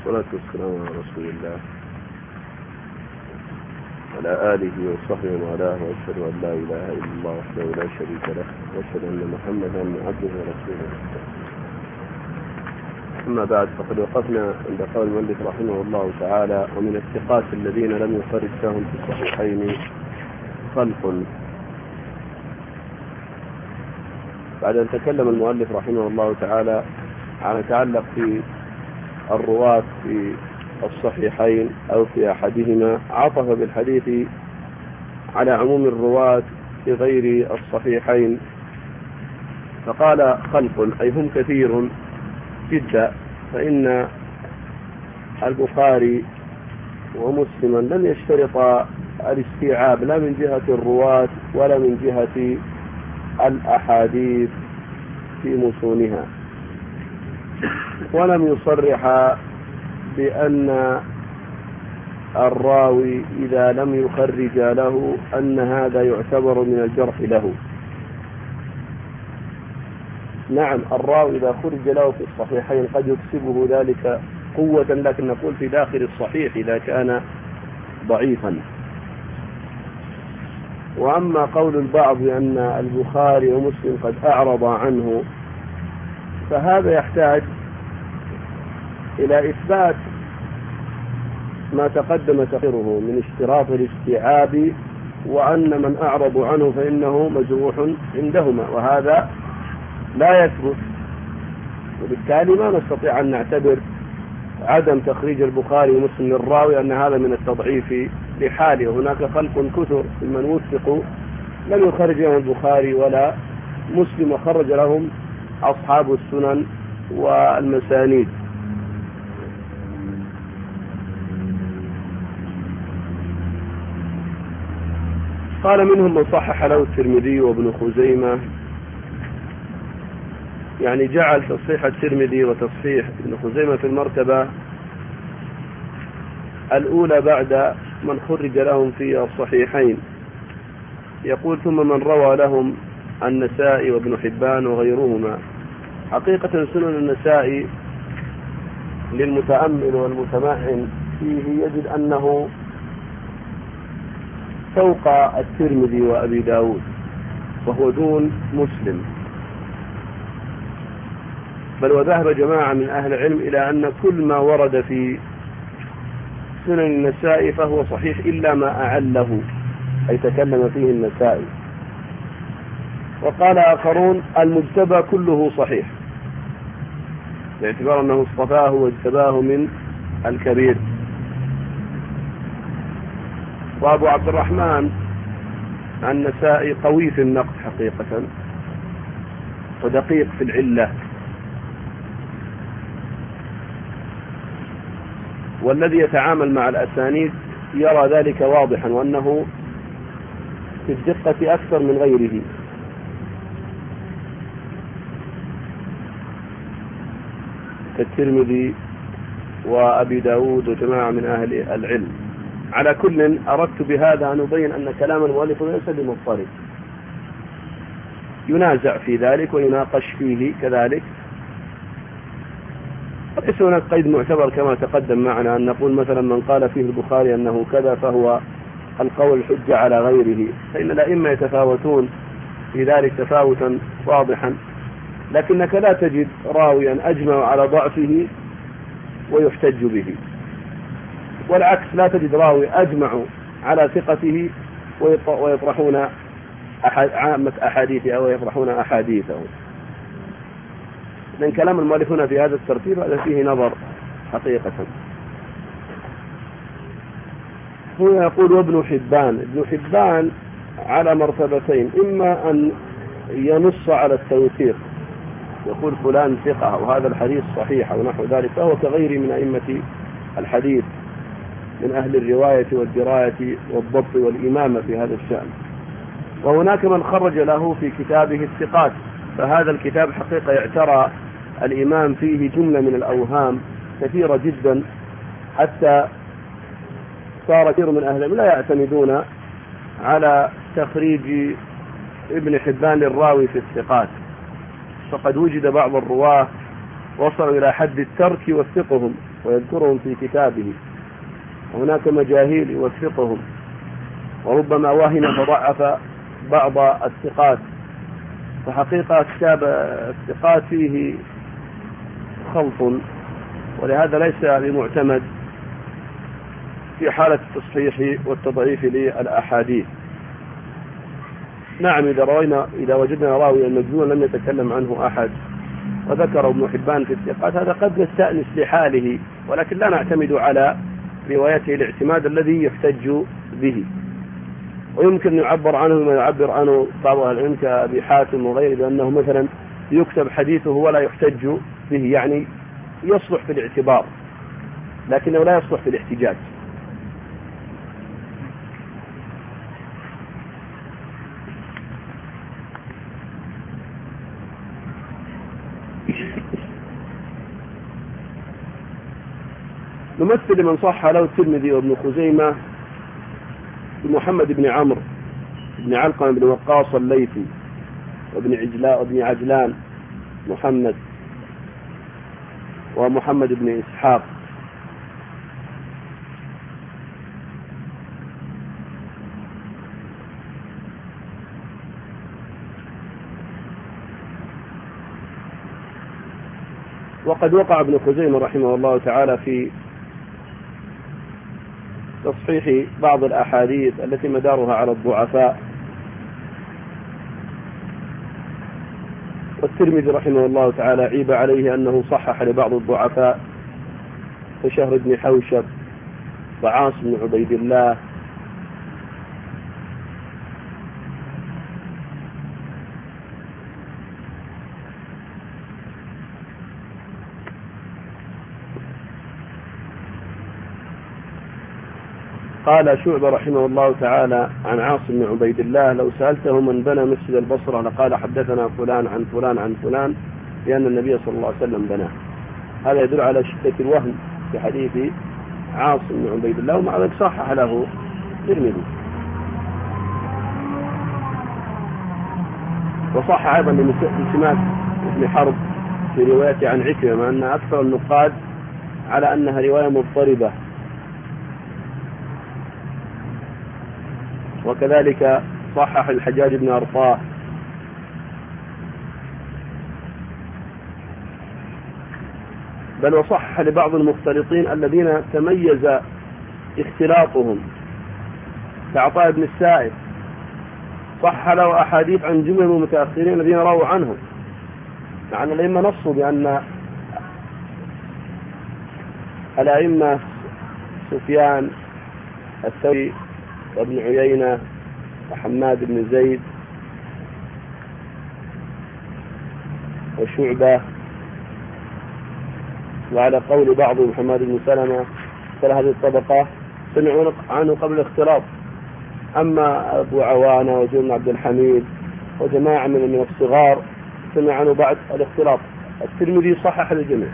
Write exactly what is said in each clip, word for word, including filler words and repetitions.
والصلاة والسلام على رسول الله وعلى آله وصحبه وعلاه، وأشهد أن لا إله إلا الله وحده لا شريك له، وأشهد أن محمدا عبده ورسوله. أما بعد، فقد وقفنا عند قول المؤلف رحمه الله تعالى: ومن الثقات الذين لم يخرج لهم في الصحيحين خلق. بعد أن تكلم المؤلف رحمه الله تعالى عن يتعلق في الرواة في الصحيحين أو في أحدهما، عطف بالحديث على عموم الرواة في غير الصحيحين، فقال خلق أي هم كثير جدا، فإن البخاري ومسلما لم يشترط الاستيعاب لا من جهة الرواة ولا من جهة الأحاديث في متونها، ولم يصرح بأن الراوي إذا لم يخرج له أن هذا يعتبر من الجرح له. نعم، الراوي إذا خرج له في الصحيحين قد يكسبه ذلك قوة، لكن نقول في داخل الصحيح إذا كان ضعيفا. وأما قول البعض بأن البخاري ومسلم قد أعرض عنه، فهذا يحتاج إلى إثبات ما تقدم تقرره من اشتراط الاستيعاب، وأن من أعرض عنه فإنه مجروح عندهما، وهذا لا يثبت، وبالتالي ما نستطيع أن نعتبر عدم تخريج البخاري ومسلم للراوي أن هذا من التضعيف لحاله. هناك خلق كثر من وثقوا لم يخرج لهم البخاري ولا مسلم، وخرج لهم أصحاب السنن والمسانيد. قال منهم من صحح له الترمذي وابن خزيمة، يعني جعل تصحيح الترمذي وتصحيح ابن خزيمة في المرتبة الأولى بعد من خرج لهم في الصحيحين. يقول: ثم من روى لهم النسائي وابن حبان وغيرهما. حقيقة سنن النسائي للمتأمل والمتمعن فيه يجد أنه فوق الترمذي وأبي داود، وهو دون مسلم. بل وذهب جماعة من أهل العلم إلى أن كل ما ورد في سنن النسائي فهو صحيح إلا ما أعله، أي تكلم فيه النسائي. وقال آخرون: المجتبى كله صحيح، باعتبار أنه اصطفاه واجتباه من الكبير. وأبو عبد الرحمن النسائي قوي في النقد حقيقة، ودقيق في العلة، والذي يتعامل مع الأسانيد يرى ذلك واضحا، وأنه في الدقة أكثر من غيره. كالترمذي وأبي داود وجماعة من أهل العلم. على كل، أردت بهذا أن أبين أن كلام المؤلف ليس بمضطرب، ينازع في ذلك ويناقش فيه كذلك، ليس هناك قيد معتبر كما تقدم معنا أن نقول مثلا من قال فيه البخاري أنه كذا فهو القول الحجة على غيره، فإن الأئمة يتفاوتون في ذلك تفاوتا واضحا، لكنك لا تجد راويا أجمع على ضعفه ويحتج به، والعكس لا تجد راوي أجمع على ثقته ويطرحون عامة أحاديثه أو يطرحون أحاديثه. لأن كلام المؤلف هنا في هذا الترتيب هذا فيه نظر حقيقة. هو يقول: وابن حبان. ابن حبان على مرتبتين: إما أن ينص على التوثيق، يقول فلان ثقة وهذا الحديث صحيح أو نحو ذلك، فهو كغير من أئمة الحديث من أهل الرواية والدراية والضبط والإمامة في هذا الشأن. وهناك من خرج له في كتابه الثقات، فهذا الكتاب حقيقة يعترى الإمام فيه جملة من الأوهام كثيرة جدا، حتى صار كثير من أهل العلم لا يعتمدون على تخريج ابن حبان للراوي في الثقات، فقد وجد بعض الرواة وصلوا إلى حد الترك وثقهم ويذكرهم في كتابه، وهناك مجاهيل يوثقهم، وربما وهن فضعف بعض الثقات. فحقيقة كتاب الثقات فيه خلط، ولهذا ليس بمعتمد في حالة التصحيح والتضعيف للأحاديث. نعم، إذا روينا إذا وجدنا راويا مجنون لم يتكلم عنه أحد وذكر ابن حبان في الثقات، هذا قد نستأنس لحاله، ولكن لا نعتمد على روايته الاعتماد الذي يحتج به. ويمكن أن يعبر عنه ما يعبر عنه بعض أهل العلم كأبي حاتم وغيره، بأنه مثلا يكتب حديثه ولا يحتج به، يعني يصلح في الاعتبار لكنه لا يصلح في الاحتجاج. نمثل من صح له الترمذي وابن خزيمة محمد بن عمرو بن علقمة بن وقاص الليثي وابن عجلاء وابن عجلان محمد ومحمد بن إسحاق. وقد وقع ابن خزيمة رحمه الله تعالى في تصحيح بعض الأحاديث التي مدارها على الضعفاء، والترمذي رحمه الله تعالى عيب عليه أنه صحح لبعض الضعفاء كشهر بن حوشب وعاصم بن عبيد الله قال شعبة رحمه الله تعالى عن عاصم بن عبيد الله: لو سألته من بنى مسجد البصرة لقال حدثنا فلان عن فلان عن فلان، لأن النبي صلى الله عليه وسلم بناه. هذا يدل على شدة الوهم في حديث عاصم بن عبيد الله، ومع ذلك صحح له الترمذي. وصح أيضا لسماك بن حرب في روايته عن عكرمة، مع أن أكثر النقاد على أنها رواية مضطربة. وكذلك صحح الحجاج بن أرطاه. بل وصحح لبعض المختلطين الذين تميز اختلاطهم كعطاء بن السائب، صح له أحاديث عن جمل المتأخرين الذين رووا عنهم، مع أن الأئمة نصوا بأن الأئمة سفيان الثوري وابن عيينة وحماد بن زيد وشعبة، وعلى قول بعض محمد بن سلمة مثل هذه الطبقة سمعوا عنه قبل الاختلاط. أما أبو عوانة وزيد بن عبد الحميد وجماعة من الصغار سمع عنه بعد الاختلاط. الترمذي صحح للجميع.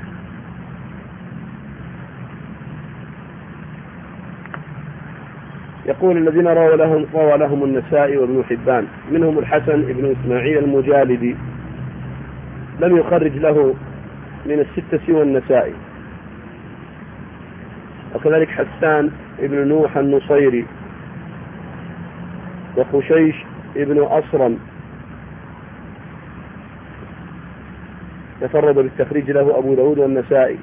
يقول: الذين روى لهم روى لهم النسائي وابن حبان، منهم الحسن بن إسماعيل المجالدي لم يخرج له من الستة سوى النسائي، وكذلك حسان بن نوح النصيري وخشيش بن أصرم تفرد بالتخريج له أبو داود والنسائي.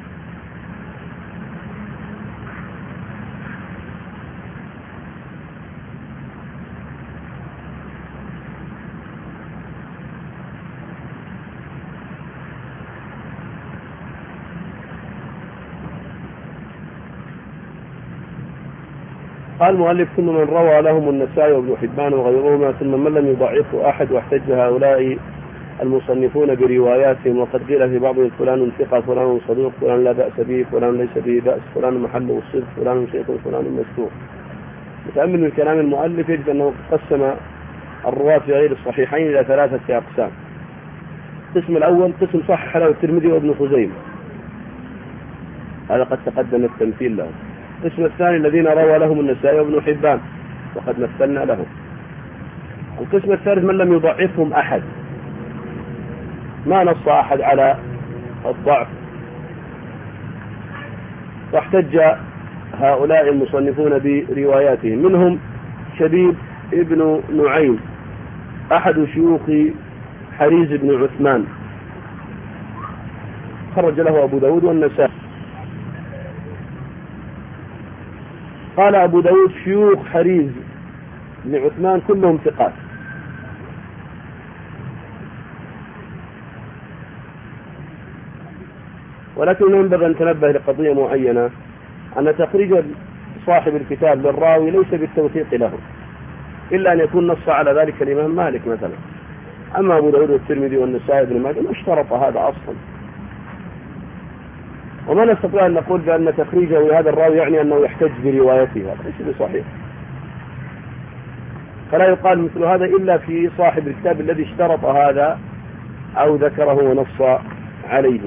قال المؤلف: ثم من روى لهم النسائي وابن حبان وغيرهما، ثم من لم يضعفه أحد، واحتج هؤلاء المصنفون برواياتهم. وقد قيل في بعضهم: فلان ثقة، فلان صدوق، فلان لا بأس به، فلان ليس به بأس، فلان محله الصدق، فلان شيخ، فلان مستور. متأمل من كلام المؤلف يجد أنه قسم الرواة في غير الصحيحين إلى ثلاثة أقسام. القسم الأول قسم صحح له الترمذي وابن خزيمة، هذا قد تقدم التمثيل له. القسم الثاني الذين روى لهم النسائي وابن حبان، وقد مثلنا لهم. القسم الثالث من لم يضعفهم أحد، ما نص أحد على الضعف، واحتج هؤلاء المصنفون برواياتهم. منهم شبيب ابن نعيم أحد شيوخ حريز بن عثمان، خرج له أبو داود والنسائي. قال أبو داود شيوخ حريز بن عثمان كلهم ثقات. ولكن ينبغي أن تنبه لقضية معينة، أن تخريج صاحب الكتاب للراوي ليس بالتوثيق له، إلا أن يكون نص على ذلك الإمام مالك مثلا. أما أبو داود والترمذي والنسائي بن ماجه ما اشترط هذا أصلا، وما نستطيع أن نقول بأن تخريجه لهذا الراوي يعني أنه يحتج بروايته، هذا ليس بصحيح. فلا يقال مثل هذا إلا في صاحب الكتاب الذي اشترط هذا أو ذكره ونص عليه.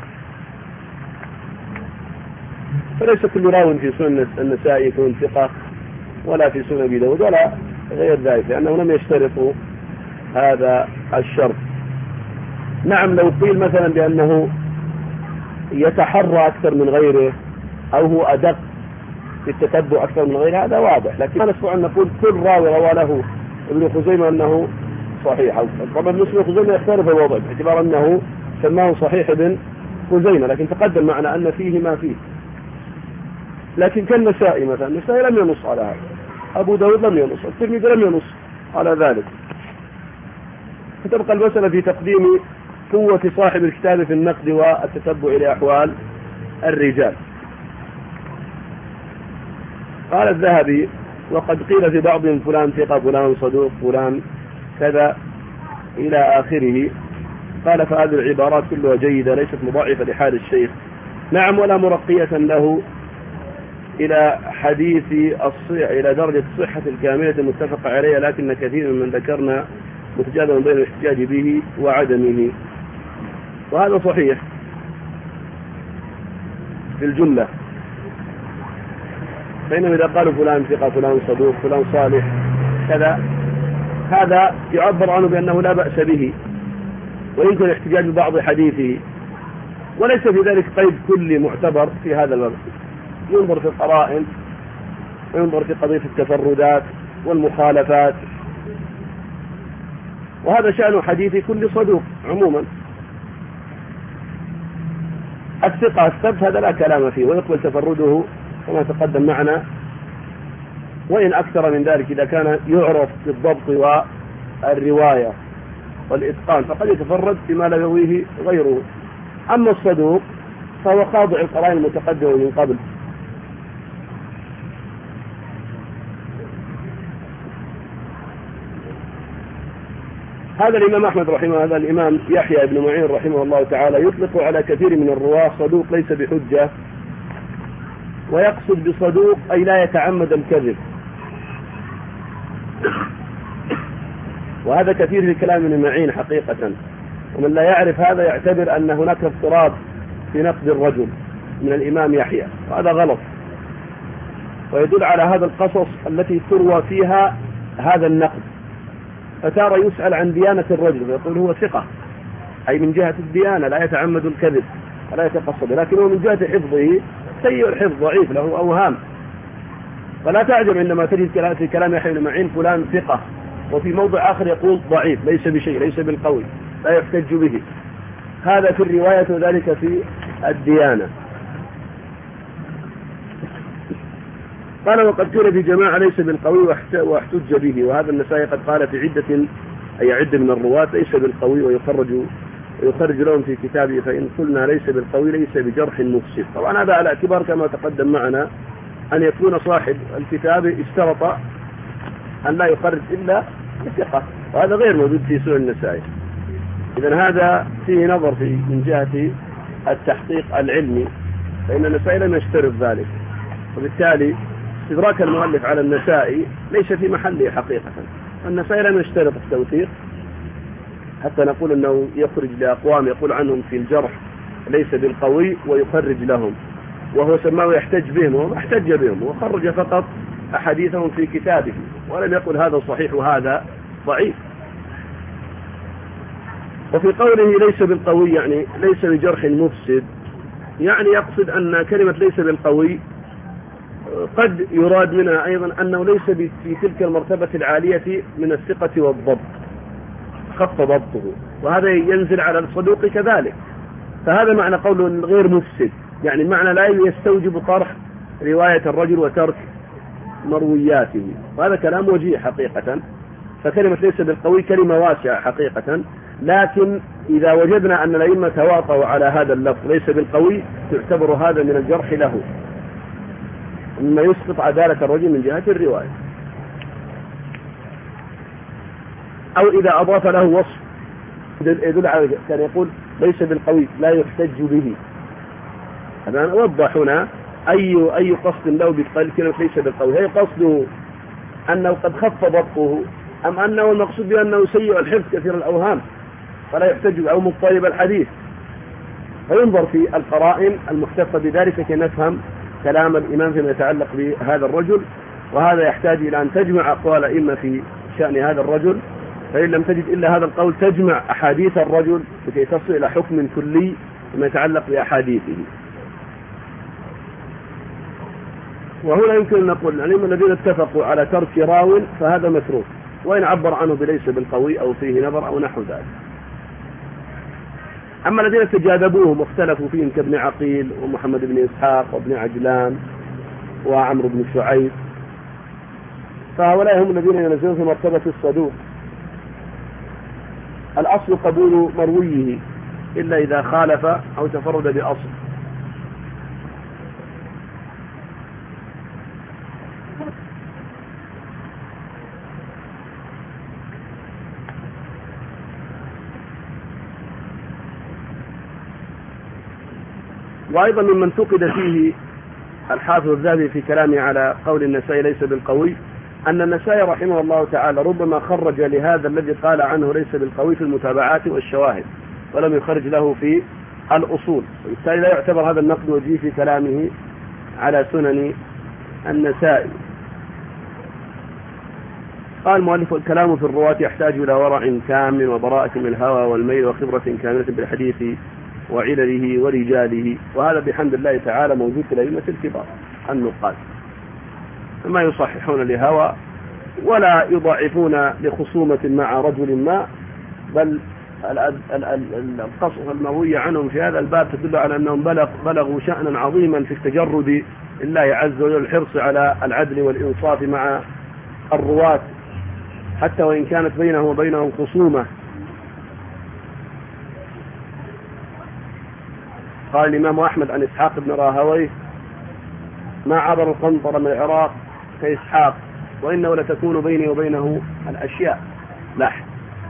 فليس كل راو في سنة النسائي يكون ثقة، ولا في سنة أبي داود ولا غير ذلك، لأنه لم يشترطوا هذا الشرط. نعم لو قيل مثلا بأنه يتحرى أكثر من غيره أو هو أدق في التتبع أكثر من غيره هذا واضح، لكن ما نستطيع أن نقول كل راوي روى له ابن خزيمة أنه صحيح. طبعا مسلم خزيمة يختلف الوضع باعتبار أنه سماه صحيح ابن خزيمة، لكن تقدم معنا أن فيه ما فيه. لكن كالنسائي مثلا، النسائي لم ينص على هذا، أبو داود لم ينص، الترمذي لم ينص على ذلك. فتبقى المسألة في تقديم قوة صاحب الكتاب في النقد والتتبع لأحوال الرجال. قال الذهبي: وقد قيل في بعضهم فلان ثقة، فلان صدوق، فلان كذا إلى آخره. قال: فهذه العبارات كلها جيدة، ليست مضاعفة لحال الشيخ، نعم، ولا مرقية له إلى حديث الصحة، إلى درجة الصحة الكاملة المتفق عليها، لكن كثير من ذكرنا متجاذبا بين الاحتجاج به وعدمه. وهذا صحيح في الجملة، بينما إذا قالوا فلان ثقة، فلان صدوق، فلان صالح كذا، هذا يعبر عنه بأنه لا بأس به ويمكن الاحتجاج ببعض حديثه، وليس في ذلك قيد كلي معتبر في هذا الوقت. ينظر في القرائن وينظر في قضية التفردات والمخالفات، وهذا شأن حديث كل صدوق عموما. الثقة الثبت هذا لا كلام فيه، ويقبل تفرده كما تقدم معنا، وإن أكثر من ذلك إذا كان يعرف بالضبط والرواية والإتقان فقد يتفرد بما لا يرويه غيره. أما الصدوق فهو خاضع القرائن المتقدمة من قبل. هذا الإمام أحمد رحمه هذا الإمام يحيى بن معين رحمه الله تعالى يطلق على كثير من الرواة صدوق ليس بحجة، ويقصد بصدوق أي لا يتعمد الكذب، وهذا كثير في كلام ابن معين حقيقة. ومن لا يعرف هذا يعتبر أن هناك اضطراب في نقد الرجل من الإمام يحيى، وهذا غلط، ويدل على هذا القصص التي تروى فيها هذا النقد. فتارى يسأل عن ديانة الرجل ويقول هو ثقة، أي من جهة الديانة لا يتعمد الكذب ولا يتقصد، لكنه من جهة حفظه سيء الحفظ ضعيف له أوهام. فلا تعجب عندما تجد في كلام يحيى بن معين فلان ثقة، وفي موضع آخر يقول ضعيف ليس بشيء، ليس بالقوي، لا يحتج به. هذا في الرواية وذلك في الديانة. قال: وقد قيل في جماعة ليس بالقوي واحتج به، وهذا النسائي قد قال في عدة أي عدة من الرواة ليس بالقوي ويخرج ويخرج لهم في كتابه، فإن قلنا ليس بالقوي ليس بجرح مفسد. طبعا هذا على اعتبار كما تقدم معنا أن يكون صاحب الكتاب اشترط أن لا يخرج إلا الثقة، وهذا غير موجود في سنن النسائي. إذن هذا فيه نظر في من جهة التحقيق العلمي، فإن النسائي لم يشترط ذلك، وبالتالي استدراك المؤلف على النسائي ليس في محله حقيقة. النسائي لم يشترط التوثيق حتى نقول أنه يخرج لأقوام يقول عنهم في الجرح ليس بالقوي ويخرج لهم، وهو سماه يحتج بهم، وما احتج بهم، وخرج فقط أحاديثهم في كتابه، ولم يقل هذا صحيح وهذا ضعيف. وفي قوله ليس بالقوي يعني ليس بجرح مفسد، يعني يقصد أن كلمة ليس بالقوي قد يراد منها أيضا أنه ليس في تلك المرتبة العالية من الثقة والضبط، خف ضبطه، وهذا ينزل على الصدوق كذلك. فهذا معنى قوله غير مفسد، يعني معنى لا يستوجب طرح رواية الرجل وترك مروياته، وهذا كلام وجيه حقيقة. فكلمة ليس بالقوي كلمة واسعة حقيقة، لكن إذا وجدنا أن الأئمة تواطؤوا على هذا اللفظ ليس بالقوي تعتبر هذا من الجرح له، مما يسقط عدالة الرجل من جهة الرواية. أو إذا أضاف له وصف يدل على كان يقول ليس بالقوي لا يحتج به. هذا وضح هنا أي أي قصد له بكلمة ليس بالقوي، هي قصده أنه قد خف ضبطه أم أنه المقصود بأنه سيء الحفظ كثير الأوهام فلا يحتج أو مضطرب الحديث. فينظر في القرائن المختصة بذلك كي نفهم كلام الإمام فيما يتعلق بهذا الرجل، وهذا يحتاج إلى أن تجمع أقوال الأئمة في شأن هذا الرجل، فإن لم تجد إلا هذا القول تجمع أحاديث الرجل لكي تصل إلى حكم كلي فيما يتعلق بأحاديثه. وهنا يمكن أن نقول الأئمة الذين اتفقوا على ترك راو فهذا متروك، وإن عبر عنه بليس بالقوي أو فيه نظر أو نحو ذلك. أما الذين تجاذبوهم واختلفوا فيهم كابن عقيل ومحمد بن إسحاق وابن عجلان وعمرو بن شعيب، فهؤلاء هم الذين ينزلون في مرتبة الصدوق. الأصل قبول مرويه إلا إذا خالف أو تفرد بأصل. وأيضا ممن انتقد فيه الحافظ الذهبي في كلامه على قول النسائي ليس بالقوي أن النسائي رحمه الله تعالى ربما خرج لهذا الذي قال عنه ليس بالقوي في المتابعات والشواهد ولم يخرج له في الأصول، وبالتالي لا يعتبر هذا النقد وجيه في كلامه على سنن النسائي. قال المؤلف الكلام في الرواة يحتاج إلى ورع تام وبراءة من الهوى والميل وخبرة كاملة بالحديث وعلله ورجاله، وهذا بحمد الله تعالى موجود في الأئمة الكبار النقاد، ما يصححون لهوى ولا يضعفون لخصومة مع رجل ما، بل القصص المروية عنهم في هذا الباب تدل على أنهم بلغ بلغوا شأنا عظيما في التجرد لله عز وجل، الحرص على العدل والإنصاف مع الرواة حتى وإن كانت بينهم وبينهم خصومة. قال الإمام أحمد عن إسحاق بن راهويه ما عبر القنطر من العراق كإسحاق وإنه لتكون بيني وبينه الأشياء لحن.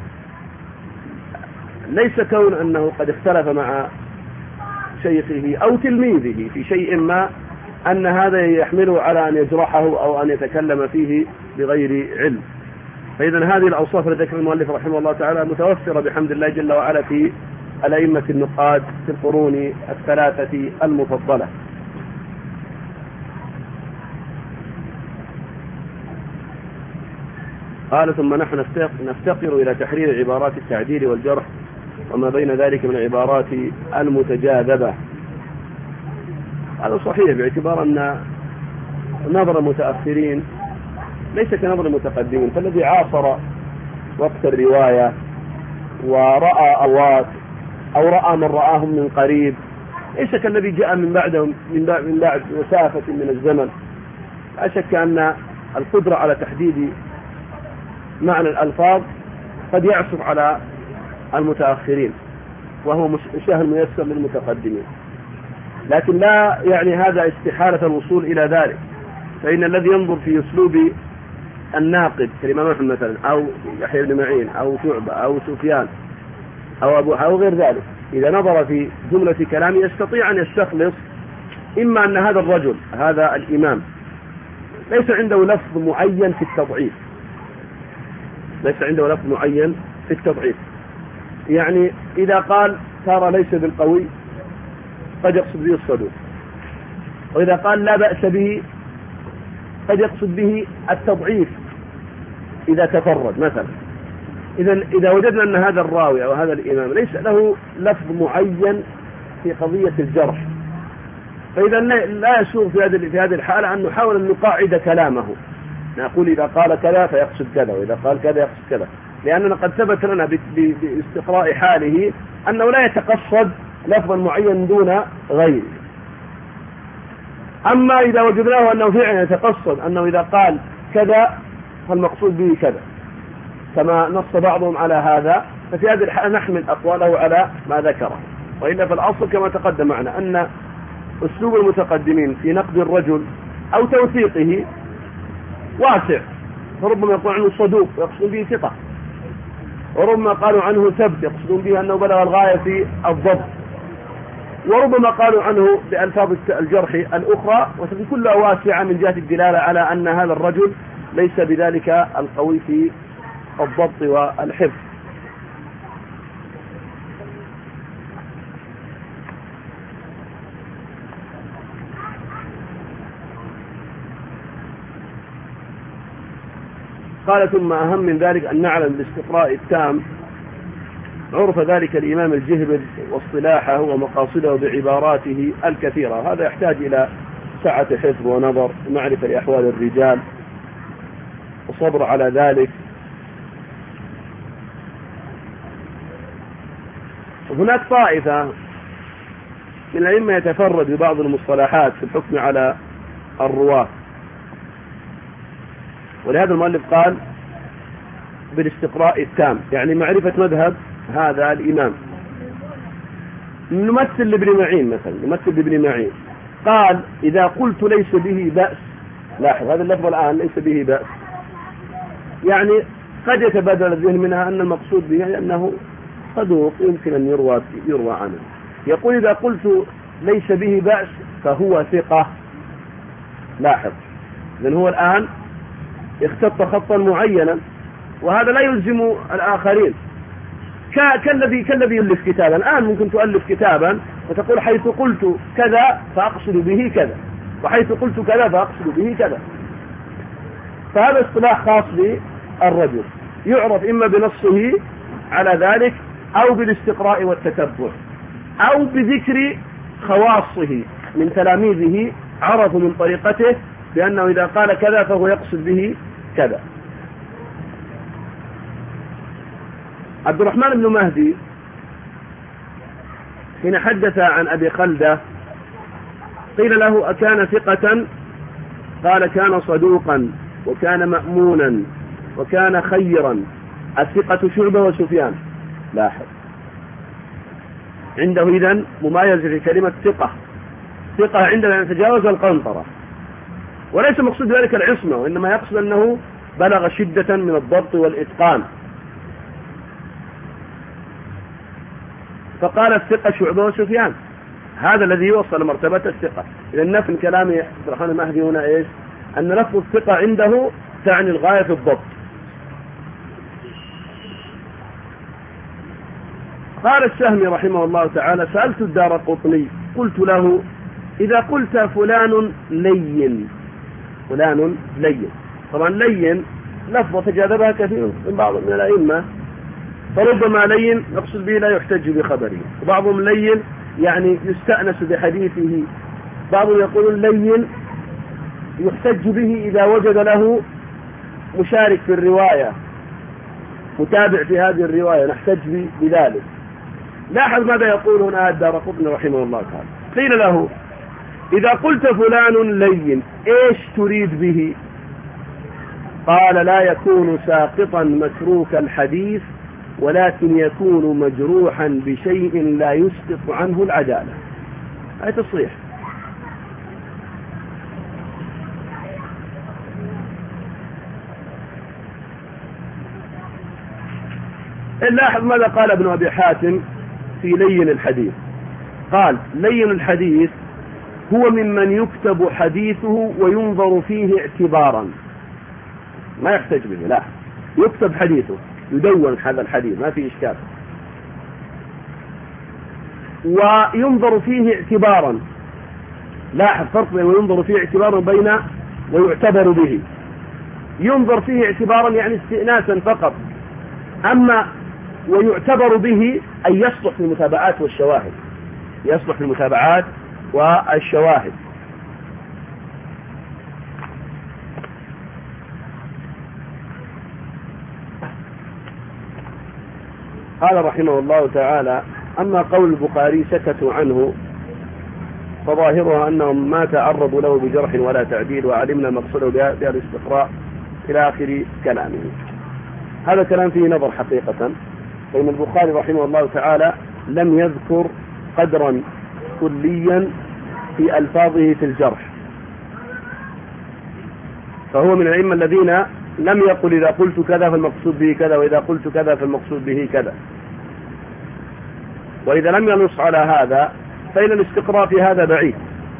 ليس كون أنه قد اختلف مع شيخه أو تلميذه في شيء ما أن هذا يحمله على أن يجرحه أو أن يتكلم فيه بغير علم. فإذا هذه الأوصاف التي ذكر المؤلف رحمه الله تعالى متوفرة بحمد الله جل وعلا في الأئمة النقاد في القرون الثلاثة المفضلة. قال ثم نحن نفتقر إلى تحرير عبارات التعديل والجرح وما بين ذلك من عبارات المتجاذبة. هذا صحيح باعتبار أن نظر المتأخرين ليس كنظر المتقدمين، فالذي عاصر وقت الرواية ورأى أوات أو رأى من رآهم من قريب ليس كالذي جاء من بعدهم من بعد مسافة من الزمن. لا شك أن القدرة على تحديد معنى الألفاظ قد يعصر على المتأخرين وهو سهل ميسر للمتقدمين، لكن لا يعني هذا استحالة الوصول إلى ذلك. فإن الذي ينظر في أسلوب الناقد كالإمام أحمد مثلا أو يحيى بن معين أو شعبة أو سفيان أو أبو أو غير ذلك، إذا نظر في جملة كلامه يستطيع أن يستخلص إما أن هذا الرجل هذا الإمام ليس عنده لفظ معين في التضعيف، ليس عنده لفظ معين في التضعيف. يعني إذا قال ترى ليس بالقوي قد يقصد به الصدوق، وإذا قال لا بأس به قد يقصد به التضعيف إذا تفرد مثلا. إذا إذا وجدنا أن هذا الراوي أو هذا الإمام ليس له لفظ معين في قضية الجرح فإذا لا يسوغ في هذه في هذه الحالة أن نحاول أن نقاعد كلامه، نقول إذا قال كذا فيقصد كذا، وإذا قال كذا يقصد كذا، لأننا قد ثبت لنا باستقراء حاله أنه لا يتقصد لفظا معين دون غيره. أما إذا وجدناه أنه فعلا يتقصد أنه إذا قال كذا فالمقصود به كذا كما نص بعضهم على هذا، ففي هذه الحالة نحمل أقواله على ما ذكره. وإلا في الأصل كما تقدم معنا أن أسلوب المتقدمين في نقد الرجل أو توثيقه واسع، فربما يقول عنه صدوق يقصدون به ثقة، وربما قالوا عنه ثبت يقصدون به أنه بلغ الغاية في الضبط، وربما قالوا عنه بألفاظ الجرح الأخرى، وتكون كلها واسعة من جهة الدلالة على أن هذا الرجل ليس بذلك القوي في الضبط والحفظ. قال ثم أهم من ذلك أن نعلم بالاستقراء التام عرف ذلك الإمام الجهبذ واصطلاحه ومقاصده بعباراته الكثيرة. هذا يحتاج إلى سعة حفظ ونظر ومعرفة لأحوال الرجال وصبر على ذلك. هناك طائفة من الأئمة يتفرد ببعض المصطلحات في الحكم على الرواة، ولهذا المؤلف قال بالاستقراء التام، يعني معرفة مذهب هذا الإمام. نمثل لابن معين مثلا، نمثل لابن معين قال إذا قلت ليس به بأس، لاحظ هذا اللفظ الآن ليس به بأس، يعني قد يتبادل الذهن منها أن المقصود به أنه صدوق يمكن أن يروى, يروى عنه. يقول إذا قلت ليس به بأس فهو ثقة، لاحظ لأن هو الآن اختط خطا معينا، وهذا لا يلزم الآخرين. كالذي كالذي يؤلف كتابا، الآن ممكن تؤلف كتابا وتقول حيث قلت كذا فأقصد به كذا، وحيث قلت كذا فأقصد به كذا. فهذا اصطلاح خاص بالرجل يعرف إما بنصه على ذلك أو بالاستقراء والتتبع أو بذكر خواصه من تلاميذه عرفوا من طريقته بأنه إذا قال كذا فهو يقصد به كذا. عبد الرحمن بن مهدي حين حدث عن أبي خلدة قيل له أكان ثقة؟ قال كان صدوقا وكان مأمونا وكان خيرا. الثقة شعبة وسفيان، لاحظ عنده إذن مميز في كلمة ثقة. ثقة عندنا يتجاوز القنطرة، وليس مقصود ذلك العصمة، وإنما يقصد أنه بلغ شدة من الضبط والإتقان. فقال الثقة شعبة وسفيان، هذا الذي يوصل مرتبة الثقة. إذا نفي كلام عبد الرحمن المهدي هنا إيش؟ أن لفظ الثقة عنده تعني الغاية في الضبط. قال السهمي رحمه الله تعالى سألت الدارقطني قلت له إذا قلت فلان لين، فلان لين، طبعا لين لفظة تجاذبها كثير من بعض من الأئمة، فربما لين يقصد به لا يحتج بخبره، وبعضهم لين يعني يستأنس بحديثه، بعضهم يقول لين يحتج به إذا وجد له مشارك في الرواية، متابع في هذه الرواية نحتج بذلك. لاحظ ماذا يقول هنا الدارقطني رحمه الله تعالى. قيل له إذا قلت فلان لين إيش تريد به؟ قال لا يكون ساقطا متروك الحديث، ولكن يكون مجروحا بشيء لا يسقط عنه العدالة. هذا تصريح. لاحظ ماذا قال ابن أبي حاتم في لين الحديث. قال لين الحديث هو ممن يكتب حديثه وينظر فيه اعتبارا، ما يحتاج به، لا يكتب حديثه يدون هذا الحديث ما في إشكال، وينظر فيه اعتبارا. لاحظ فرق بين وينظر فيه اعتبارا بين ويعتبر به. ينظر فيه اعتبارا يعني استئناسا فقط، أما ويعتبر به أي يصلح للمتابعات والشواهد، يصلح للمتابعات والشواهد. قال رحمه الله تعالى: أما قول البخاري سكتوا عنه فظاهرها أنهم ما تعرضوا له بجرح ولا تعديل، وعلمنا مقصوده بها الاستقراء إلى آخر كلامه. هذا كلام فيه نظر حقيقة، فإن البخاري رحمه الله تعالى لم يذكر قدرا كليا في ألفاظه في الجرح، فهو من الأئمة الذين لم يقل إذا قلت كذا فالمقصود به كذا، وإذا قلت كذا فالمقصود به كذا. وإذا لم ينص على هذا فإن الاستقراء في هذا بعيد.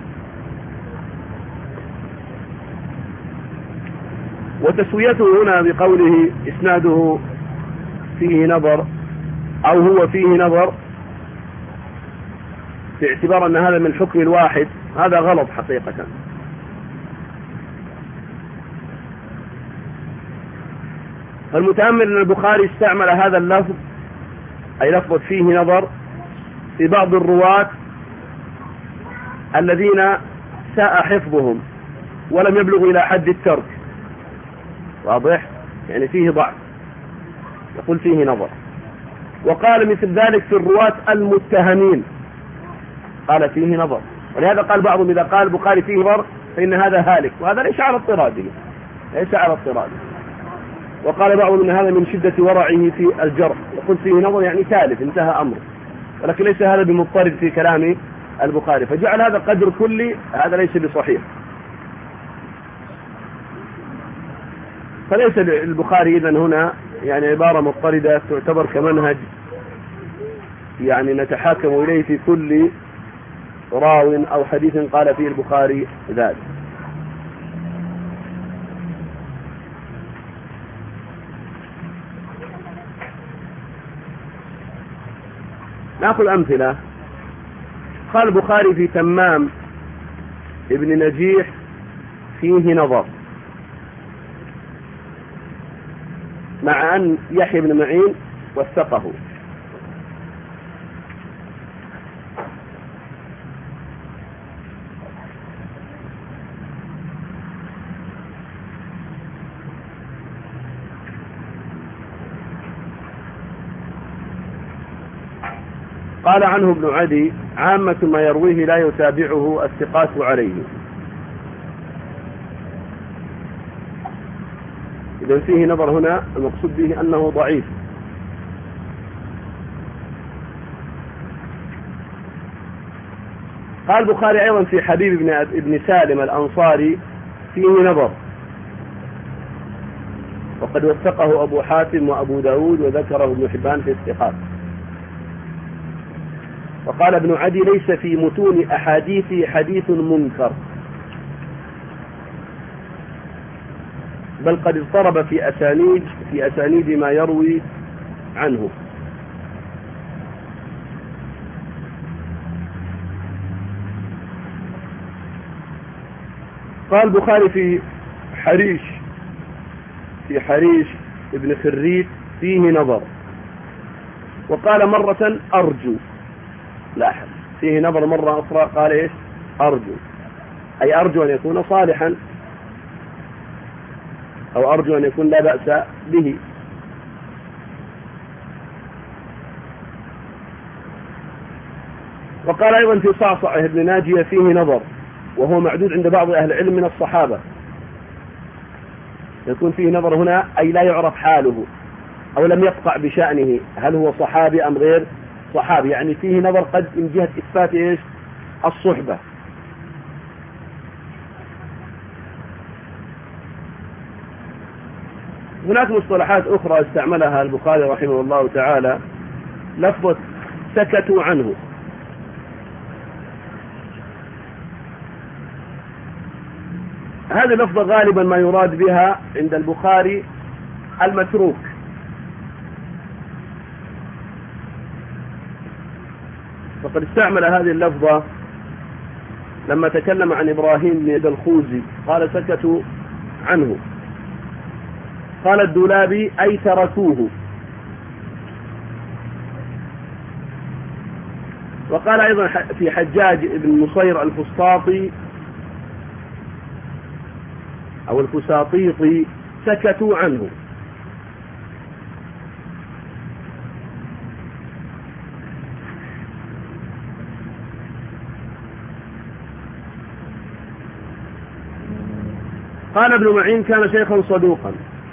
وتسويته هنا بقوله إسناده فيه نظر أو هو فيه نظر في اعتبار أن هذا من حكم الواحد، هذا غلط حقيقة. فالمتأمل أن البخاري استعمل هذا اللفظ، أي لفظ فيه نظر، في بعض الرواة الذين ساء حفظهم ولم يبلغوا إلى حد الترك، واضح؟ يعني فيه ضعف، يقول فيه نظر. وقال مثل ذلك في الرواة المتهمين، قال فيه نظر. ولهذا قال بعضهم إذا قال البخاري فيه نظر فإن هذا هالك، وهذا ليس على اضطراده، ليس على اضطراده. وقال بعضهم إن هذا من شدة ورعه في الجرح، يقول فيه نظر يعني ثالث انتهى أمره، ولكن ليس هذا بمضطرد في كلام البخاري، فجعل هذا قدر كلي، هذا ليس بصحيح. فليس البخاري إذن هنا يعني عبارة مضطردة تعتبر كمنهج يعني نتحاكم إليه في كل راو أو حديث قال فيه البخاري ذلك. نأخذ أمثلة. قال البخاري في تمام ابن نجيح فيه نظر، مع أن يحيى بن معين وثقه. قال عنه ابن عدي: عامة ما يرويه لا يتابعه الثقات عليه. إذن فيه نظر هنا، المقصود به أنه ضعيف. قال البخاري أيضا في حبيب بن ابن سالم الأنصاري فيه نظر، وقد وثقه أبو حاتم وأبو داود وذكره ابن حبان في الثقات. وقال ابن عدي: ليس في متون أحاديث حديث منكر، بل قد اضطرب في أسانيد في أسانيد ما يروي عنه. قال البخاري في حريش في حريش ابن خريت فيه نظر. وقال مرة أرجو، لاحظ فيه نظر مرة أخرى قال إيش؟ أرجو، أي أرجو أن يكون صالحا، أو أرجو أن يكون لا بأس به. وقال أيضا في صعصع ابن ناجية فيه نظر، وهو معدود عند بعض أهل العلم من الصحابة. يكون فيه نظر هنا أي لا يعرف حاله، أو لم يقطع بشأنه، هل هو صحابي أم غير صحابي، يعني فيه نظر قد من جهة إثبات إيش؟ الصحبة. هناك مصطلحات أخرى استعملها البخاري رحمه الله تعالى، لفظة سكتوا عنه. هذه لفظة غالبا ما يراد بها عند البخاري المتروك، فقد استعمل هذه اللفظة لما تكلم عن إبراهيم بن دلخوزي قال سكتوا عنه. قال الدولابي: أي تركوه. وقال أيضا في حجاج بن نصير الفسطاطي أو الفساطيطي سكتوا عنه. قال ابن معين كان شيخا صدوقا.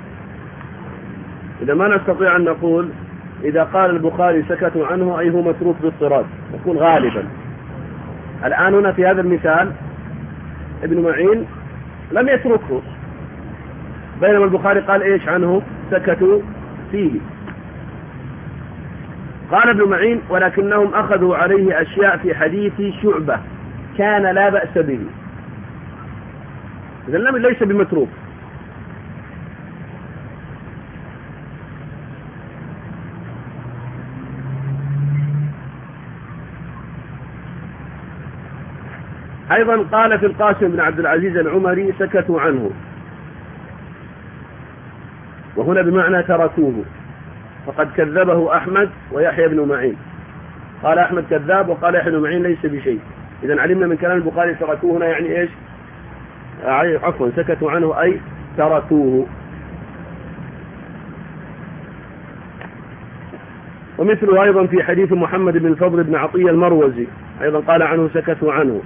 إذا ما نستطيع أن نقول إذا قال البخاري سكتوا عنه أي هو متروك باضطراد، يكون غالبا. الآن هنا في هذا المثال ابن معين لم يتركه، بينما البخاري قال إيش عنه؟ سكتوا فيه. قال ابن معين ولكنهم أخذوا عليه أشياء في حديث شعبة كان لا بأس به. إذن لم ليس بمتروك. أيضا قال في القاسم بن عبد العزيز العمري سكتوا عنه، وهنا بمعنى تركوه، فقد كذبه أحمد ويحيى بن معين. قال أحمد كذاب وقال يحيى بن معين ليس بشيء. إذن علمنا من كلام البخاري تركوه هنا يعني إيش؟ عفوا سكتوا عنه أي تركوه. ومثله أيضا في حديث محمد بن فضل بن عطية المروزي أيضا قال عنه سكتوا عنه.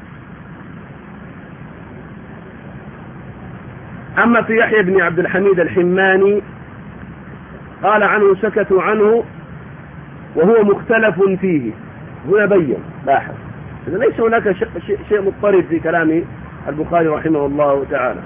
أما في يحيى بن عبد الحميد الحماني قال عنه سكتوا عنه وهو مختلف فيه. هنا بين لاحظ إذا ليس هناك شيء مضطرب في كلام البخاري رحمه الله تعالى.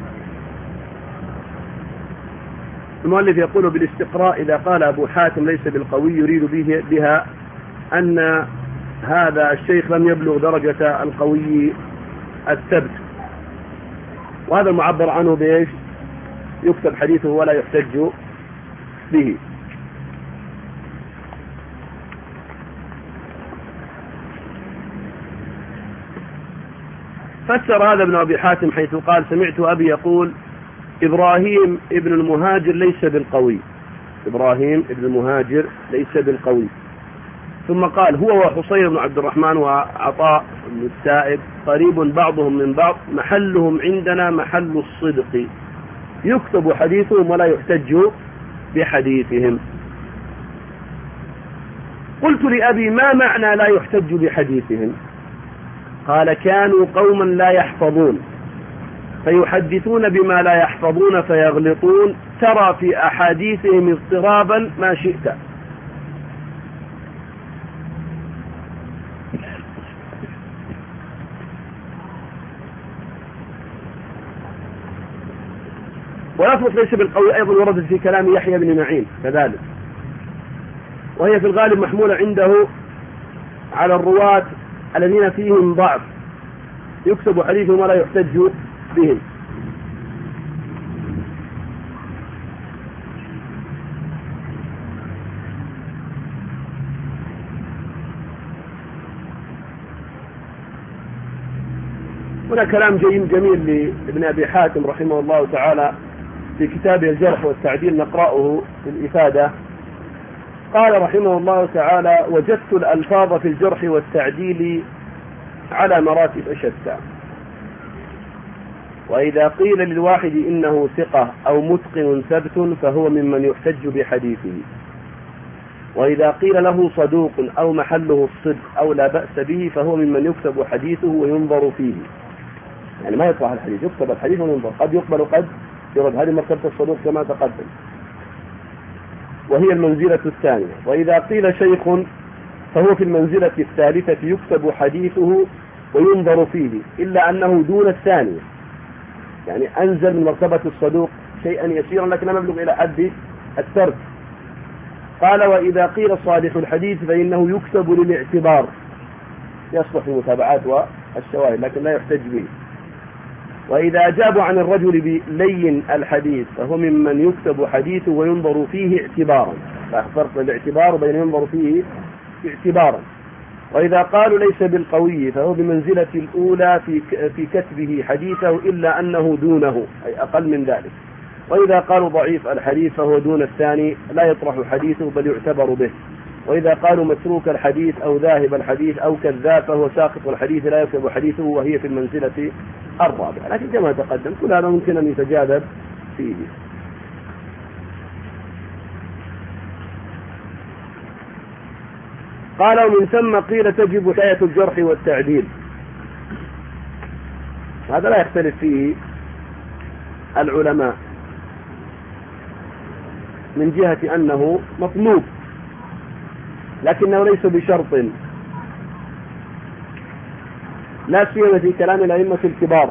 المؤلف يقول بالاستقراء إذا قال أبو حاتم ليس بالقوي يريد به بها أن هذا الشيخ لم يبلغ درجة القوي الثبت، وهذا المعبر عنه بإيش؟ يكتب حديثه ولا يحتج به. فسر هذا ابن أبي حاتم حيث قال سمعت أبي يقول إبراهيم ابن المهاجر ليس بالقوي. إبراهيم ابن المهاجر ليس بالقوي. ثم قال هو وحصين بن عبد الرحمن وعطاء بن السائب قريب بعضهم من بعض محلهم عندنا محل الصدق يكتب حديثهم ولا يحتج بحديثهم. قلت لأبي ما معنى لا يحتج بحديثهم؟ قال كانوا قوما لا يحفظون فيحدثون بما لا يحفظون فيغلطون ترى في أحاديثهم اضطرابا ما شئت. ولفظ ليس بالقوي أيضا وردت في كلام يحيى بن معين كذلك، وهي في الغالب محمولة عنده على الرواة الذين فيهم ضعف يكتب حديثهم ولا يحتج بهم. هنا كلام جميل لابن أبي حاتم رحمه الله تعالى في كتابه الجرح والتعديل نقرأه في الإفادة. قال رحمه الله تعالى وجدت الألفاظ في الجرح والتعديل على مراتب شتى، وإذا قيل للواحد إنه ثقة أو متقن ثبت فهو ممن يحتج بحديثه، وإذا قيل له صدوق أو محله الصدق أو لا بأس به فهو ممن يكتب حديثه وينظر فيه. يعني ما يطرح الحديث، يكتب الحديث وينظر، قد يقبل قد يرد. هذه مرتبة الصدوق كما تقدم، وهي المنزلة الثانية. وإذا قيل شيخ فهو في المنزلة الثالثة يكتب حديثه وينظر فيه إلا أنه دون الثانية، يعني أنزل من مرتبة الصدوق شيئا يسيرا لكن لم يبلغ إلى حد الترك. قال وإذا قيل صالح الحديث فإنه يكتب للاعتبار، يصلح المتابعات والشواهد لكن لا يحتج به. وإذا أجابوا عن الرجل بلين الحديث فهو ممن يكتب حديثه وينظر فيه اعتبارا، فأخبرت الاعتبار بين ينظر فيه اعتبارا. وإذا قالوا ليس بالقوي فهو بمنزلة الأولى في في كتبه حديثه إلا أنه دونه أي أقل من ذلك. وإذا قالوا ضعيف الحديث فهو دون الثاني لا يطرح حديثه بل يعتبر به. وإذا قالوا متروك الحديث أو ذاهب الحديث أو كذاب فهو ساقط الحديث لا يكتب حديثه وهي في المنزلة الرابعة. لكن كما تقدم كل هذا ممكن أن يتجاذب فيه. قال ومن ثم قيل تجب حكاية الجرح والتعديل. هذا لا يختلف فيه العلماء من جهة أنه مطلوب، لكنه ليس بشرط، لا سيما في كلام الأئمة الكبار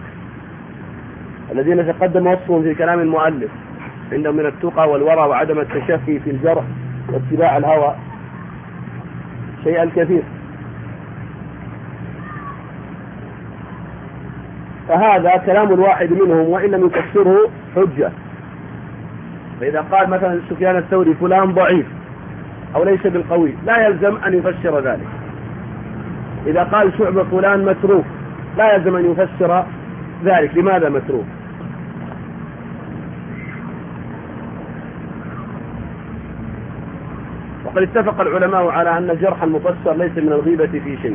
الذين تقدم وصفهم في كلام المؤلف عندهم من التقى والورع وعدم التشفي في الجرح واتباع الهوى شيئا كثير. فهذا كلام الواحد منهم وإن لم يفسره حجة. فإذا قال مثلا سفيان الثوري فلان ضعيف أو ليس بالقوي لا يلزم أن يفسر ذلك. إذا قال شعبة فلان متروك لا يلزم أن يفسر ذلك. لماذا متروك؟ وقد اتفق العلماء على أن الجرح المفسر ليس من الغيبة في شيء.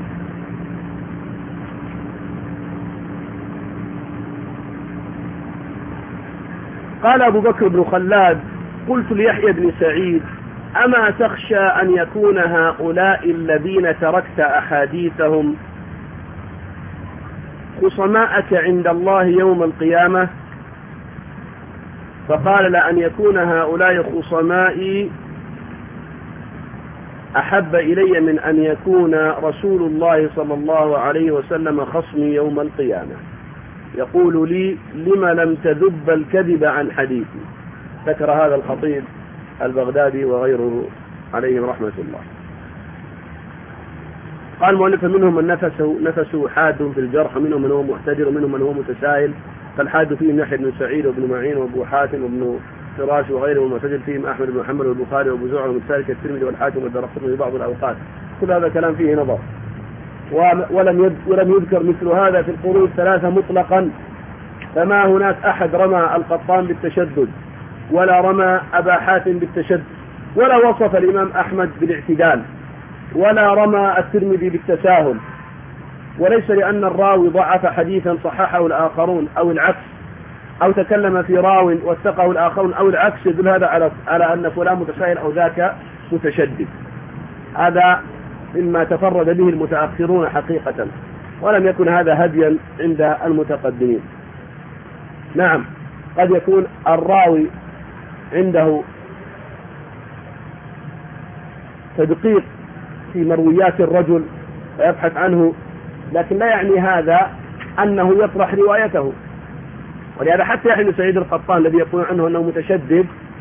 قال أبو بكر بن خلاد قلت ليحيى بن سعيد أما تخشى أن يكون هؤلاء الذين تركت أحاديثهم خصماءك عند الله يوم القيامة؟ فقال لأن يكون هؤلاء خصمائي أحب إلي من أن يكون رسول الله صلى الله عليه وسلم خصمي يوم القيامة يقول لي لم لم تذب الكذب عن حديثي. ذكر هذا الخطيب البغدادي وغيره عليهم رحمة الله. قال المؤلف منهم من نفسه, نفسه حاد في الجرح، منهم من هو محتجر ومنهم من هو متسائل، فالحاد فيهم يحيى بن سعيد وابن معين وابو حاتم وابن فراش وغيره، والمعتزل فيهم أحمد بن محمد والبخاري وابو زرعة والمسالك الترمذي والحاكم والدرقطني في بعض الأوقات. كل هذا كلام فيه نظر. ولم ولم يذكر مثل هذا في القرون الثلاثة مطلقا، فما هناك أحد رمى القطان بالتشدد ولا رمى أبا حاتم بالتشدد ولا وصف الإمام أحمد بالاعتدال ولا رمى الترمذي بالتساهل، وليس لأن الراوي ضعف حديثا صححه الآخرون أو العكس، أو تكلم في راو وثقه الآخرون أو العكس يدل هذا على على أن فلان متساهل أو ذاك متشدد. هذا مما تفرد به المتأخرون حقيقة، ولم يكن هذا هديا عند المتقدمين. نعم قد يكون الراوي عنده تدقيق في مرويات الرجل ويبحث عنه، لكن لا يعني هذا أنه يطرح روايته. ولهذا حتى يحيى بن سعيد القطان الذي يقول عنه أنه متشدد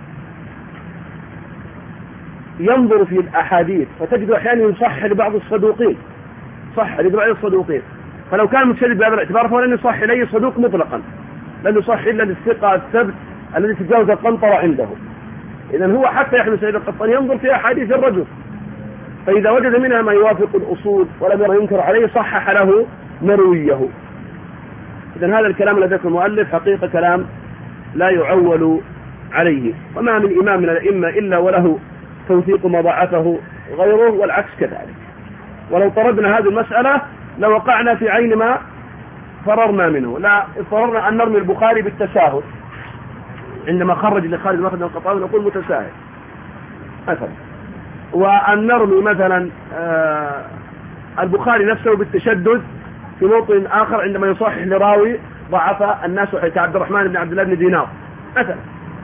ينظر في الأحاديث فتجد أحيانا يصح لبعض الصدوقين، صح لبعض الصدوقين، فلو كان متشدد بهذا الاعتبار فهو لن يصح لأي صدوق مطلقا، لن يصح إلا للثقة الثبت الذي تجاوز القنطرة عنده. إذن هو حتى يحيى بن سعيد القطان ينظر في أحاديث الرجل، فإذا وجد منها ما يوافق الأصول ولم ينكر عليه صحح له مرويه. إذن هذا الكلام الذي ذكره المؤلف حقيقة كلام لا يعول عليه، وما من إمام من الأئمة إلا وله توثيق ما ضعفه غيره والعكس كذلك. ولو طردنا هذه المسألة لوقعنا في عين ما فررنا منه. لا اضطررنا أن نرمي البخاري بالتساهل عندما خرج لخالد مخرج القطاوي نقول متساهل مثلا، وأن نرمي مثلا آه البخاري نفسه بالتشدد في موطن آخر عندما يصحح لراوي ضعف الناس كعبد الرحمن بن عبد الله بن دينار مثلا،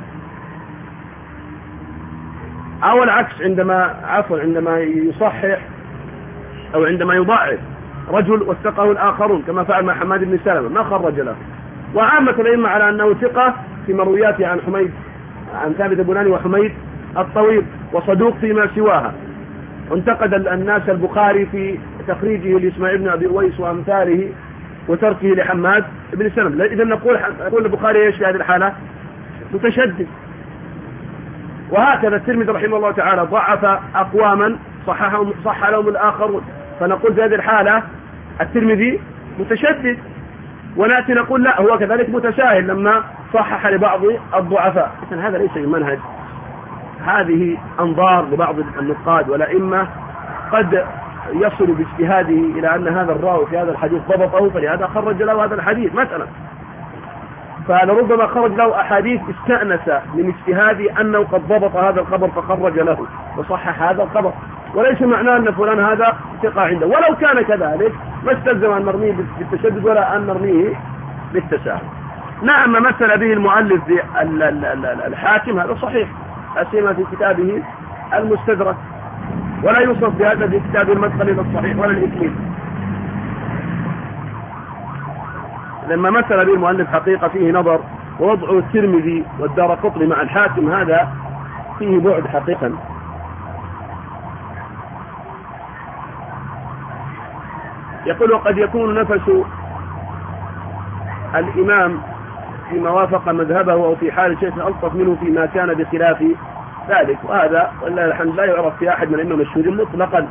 أو العكس عندما عفوا عندما يصحح أو عندما يضعف رجل وثقه الآخرون كما فعل مع حماد بن سلمة ما خرج له. وعامة الأئمة على أنه ثقة في مروياته عن حميد عن ثابت البناني وحميد الطويل وصدوق فيما سواها. وانتقد الناس البخاري في تخريجه لإسماعيل بن أبي أويس وأمثاله وتركه لحماد بن سلمة. إذا نقول نقول البخاري ايش في هذه الحالة؟ متشدد. وهكذا الترمذي رحمه الله تعالى ضعف أقواما صححهم صح لهم الآخرون، فنقول في هذه الحالة الترمذي متشدد، ونأتي نقول لا هو كذلك متساهل لما صحح لبعض الضعفاء. إذن هذا ليس المنهج، هذه أنظار لبعض النقاد والأئمة قد يصل باجتهاده إلى أن هذا الراوي في هذا الحديث ضبطه فلهذا خرج له هذا الحديث مثلا، فلربما خرج له أحاديث استأنس من اجتهاده أنه قد ضبط هذا الخبر فخرج له وصحح هذا الخبر، وليس معناه أن فلان هذا ثقة عنده، ولو كان كذلك ما استلزم أن نرميه بالتشدد ولا أن نرميه بالتساهل. نعم، ما مثل به المؤلف بالحاكم هذا صحيح، أسمى في كتابه المستدرك، ولا يوصف بهذا في كتابه المدخل إلى الصحيح ولا الإكميل. لما مثل به المؤلف حقيقة فيه نظر، ووضع الترمذي والدارقطني مع الحاكم هذا فيه بعد حقيقة. يقول وقد يكون نفس الإمام فيما وافق مذهبه أو في حال شيء ألطف منه فيما كان بخلاف ذلك، وهذا والله الحمد لا يعرف في أحد من الأئمة المشهورين مطلقا،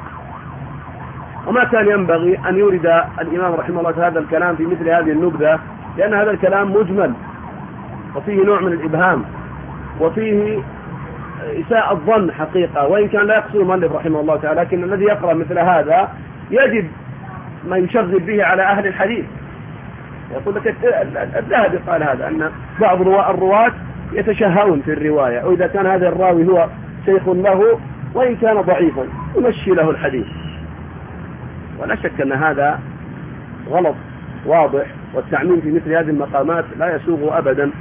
وما كان ينبغي أن يورد الإمام رحمه الله هذا الكلام في مثل هذه النبذة، لأن هذا الكلام مجمل وفيه نوع من الإبهام وفيه إساءة الظن حقيقة، وإن كان لا يقصد المؤلف رحمه الله تعالى، لكن الذي يقرأ مثل هذا يجد ما يشغل به على أهل الحديث. يقول لك الذهبي قال هذا أن بعض الرواة يتشهون في الرواية، وإذا كان هذا الراوي هو شيخ له وإن كان ضعيفا يمشي له الحديث، ولا شك أن هذا غلط واضح، والتعميم في مثل هذه المقامات لا يسوغ أبدا.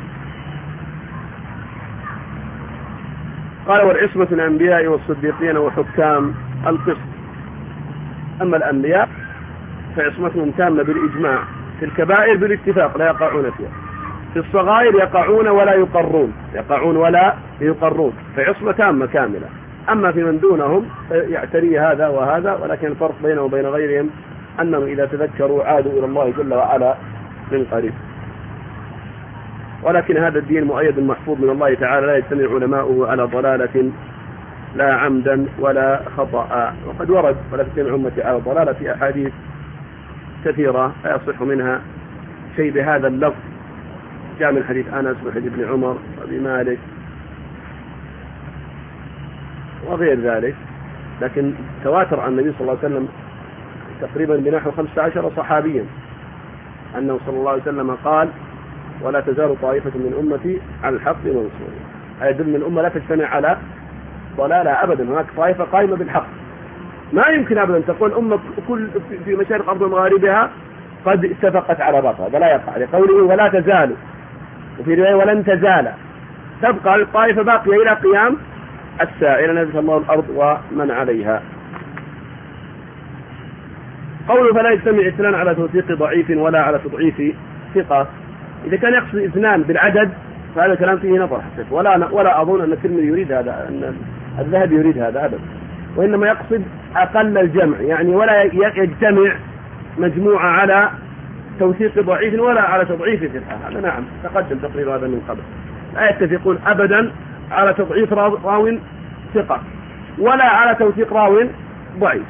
قال والعصمة الأنبياء والصديقين وحكام القسط، أما الأنبياء فعصمتهم تامة بالإجماع، في الكبائر بالاتفاق لا يقعون فيها، في الصغائر يقعون ولا يقرون يقعون ولا يقرون فعصمة تامة كاملة. أما في من دونهم يعتري هذا وهذا، ولكن الفرق بينهم وبين غيرهم أنهم إذا تذكروا عادوا إلى الله جل وعلا من قريب. ولكن هذا الدين مؤيد محفوظ من الله تعالى، لا يجتمع علماؤه على ضلالة لا عمدا ولا خطأ، وقد ورد ولا تجتمع أمتي على ضلالة في أحاديث كثيرة لا يصح منها شيء بهذا اللفظ، جاء من حديث أنس وحديث ابن عمر وابي مالك وغير ذلك، لكن تواتر عن النبي صلى الله عليه وسلم تقريبا بنحو خمسة عشر صحابيا أنه صلى الله عليه وسلم قال ولا تزال طائفة من أمتي على الحق منصورين، أي يدل من الأمة لا تجتمع على ضلالة أبدا، هناك طائفة قائمة بالحق، ما يمكن أبدا تقول أمة كل في مشارق أرض مغاربها قد اتفقت على باطل، هذا لا يقع، لقوله ولا تزال، وفي رواية ولن تزال، تبقى الطائفة باقية إلى قيام الساعة إلى نزل الله الأرض ومن عليها. قوله فلا يجتمع اثنان على توثيق ضعيف ولا على تضعيف ثقة، إذا كان يقصد اثنان بالعدد فهذا كلام فيه نظر حسب، ولا ولا أظن أن الترمذي يريد هذا، أن الذهبي يريد هذا أبدا، وإنما يقصد أقل الجمع، يعني ولا يجتمع مجموعة على توثيق ضعيف ولا على تضعيف ثقة، هذا نعم تقدم تقرير هذا من قبل، لا يتفقون أبدا على تضعيف راو ثقة ولا على توثيق راو ضعيف.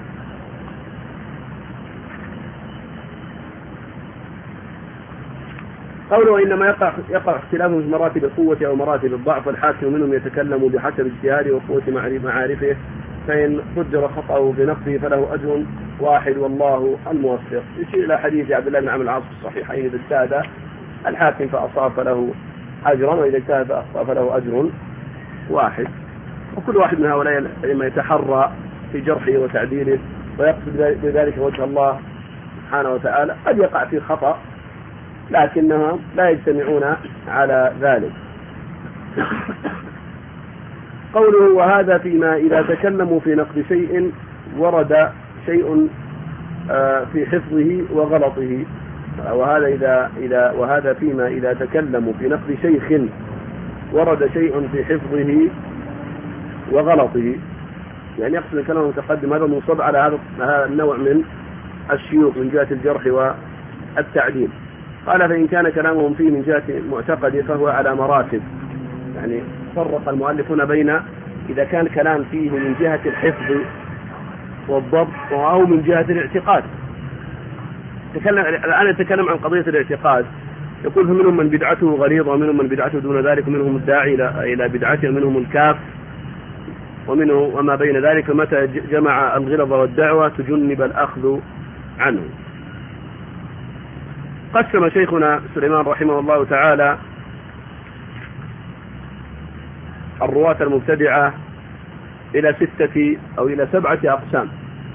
قوله إنما يقع, يقع اختلاف في مراتب القوة أو مراتب الضعف، الحاكم منهم يتكلم بحسب اجتهاده وقوة معارفه، فإن قدر خطأه بنقصه فله أجر واحد والله الموفق. يشير إلى حديث عبد الله بن عمرو العاص في الصحيحين إذا اجتهد الحاكم فأصاب فله أجرا، وإذا اجتهد فأخطأ فله أجر واحد. وكل واحد من هؤلاء لما يتحرى في جرحه وتعديله ويقصد بذلك وجه الله سبحانه وتعالى، قد يقع في خطأ لكنهم لا يجتمعون على ذلك. قوله وهذا فيما إذا تكلموا في نقد شيء ورد شيء في حفظه وغلطه، وهذا إذا إذا وهذا فيما إذا تكلموا في نقد شيخ ورد شيء في حفظه وغلطه، يعني يقصد الكلام المتقدم هذا منصب على هذا النوع من الشيوخ من جهة الجرح والتعديل. قال فإن كان كلامهم فيه من جهة معتقد فهو على مراتب، يعني فرق المؤلفون بين إذا كان كلام فيه من جهة الحفظ والضبط أو من جهة الاعتقاد. تكلم الآن نتكلم عن قضية الاعتقاد، يقول فمنهم من بدعته غليظة ومنهم من بدعته دون ذلك ومنهم الداعي إلى بدعته ومنهم الكاف ومنه وما بين ذلك. متى جمع الغلظة والدعوة تجنب الأخذ عنه. قسم شيخنا سليمان رحمه الله تعالى الرواة المبتدعة إلى ستة أو إلى سبعة أقسام.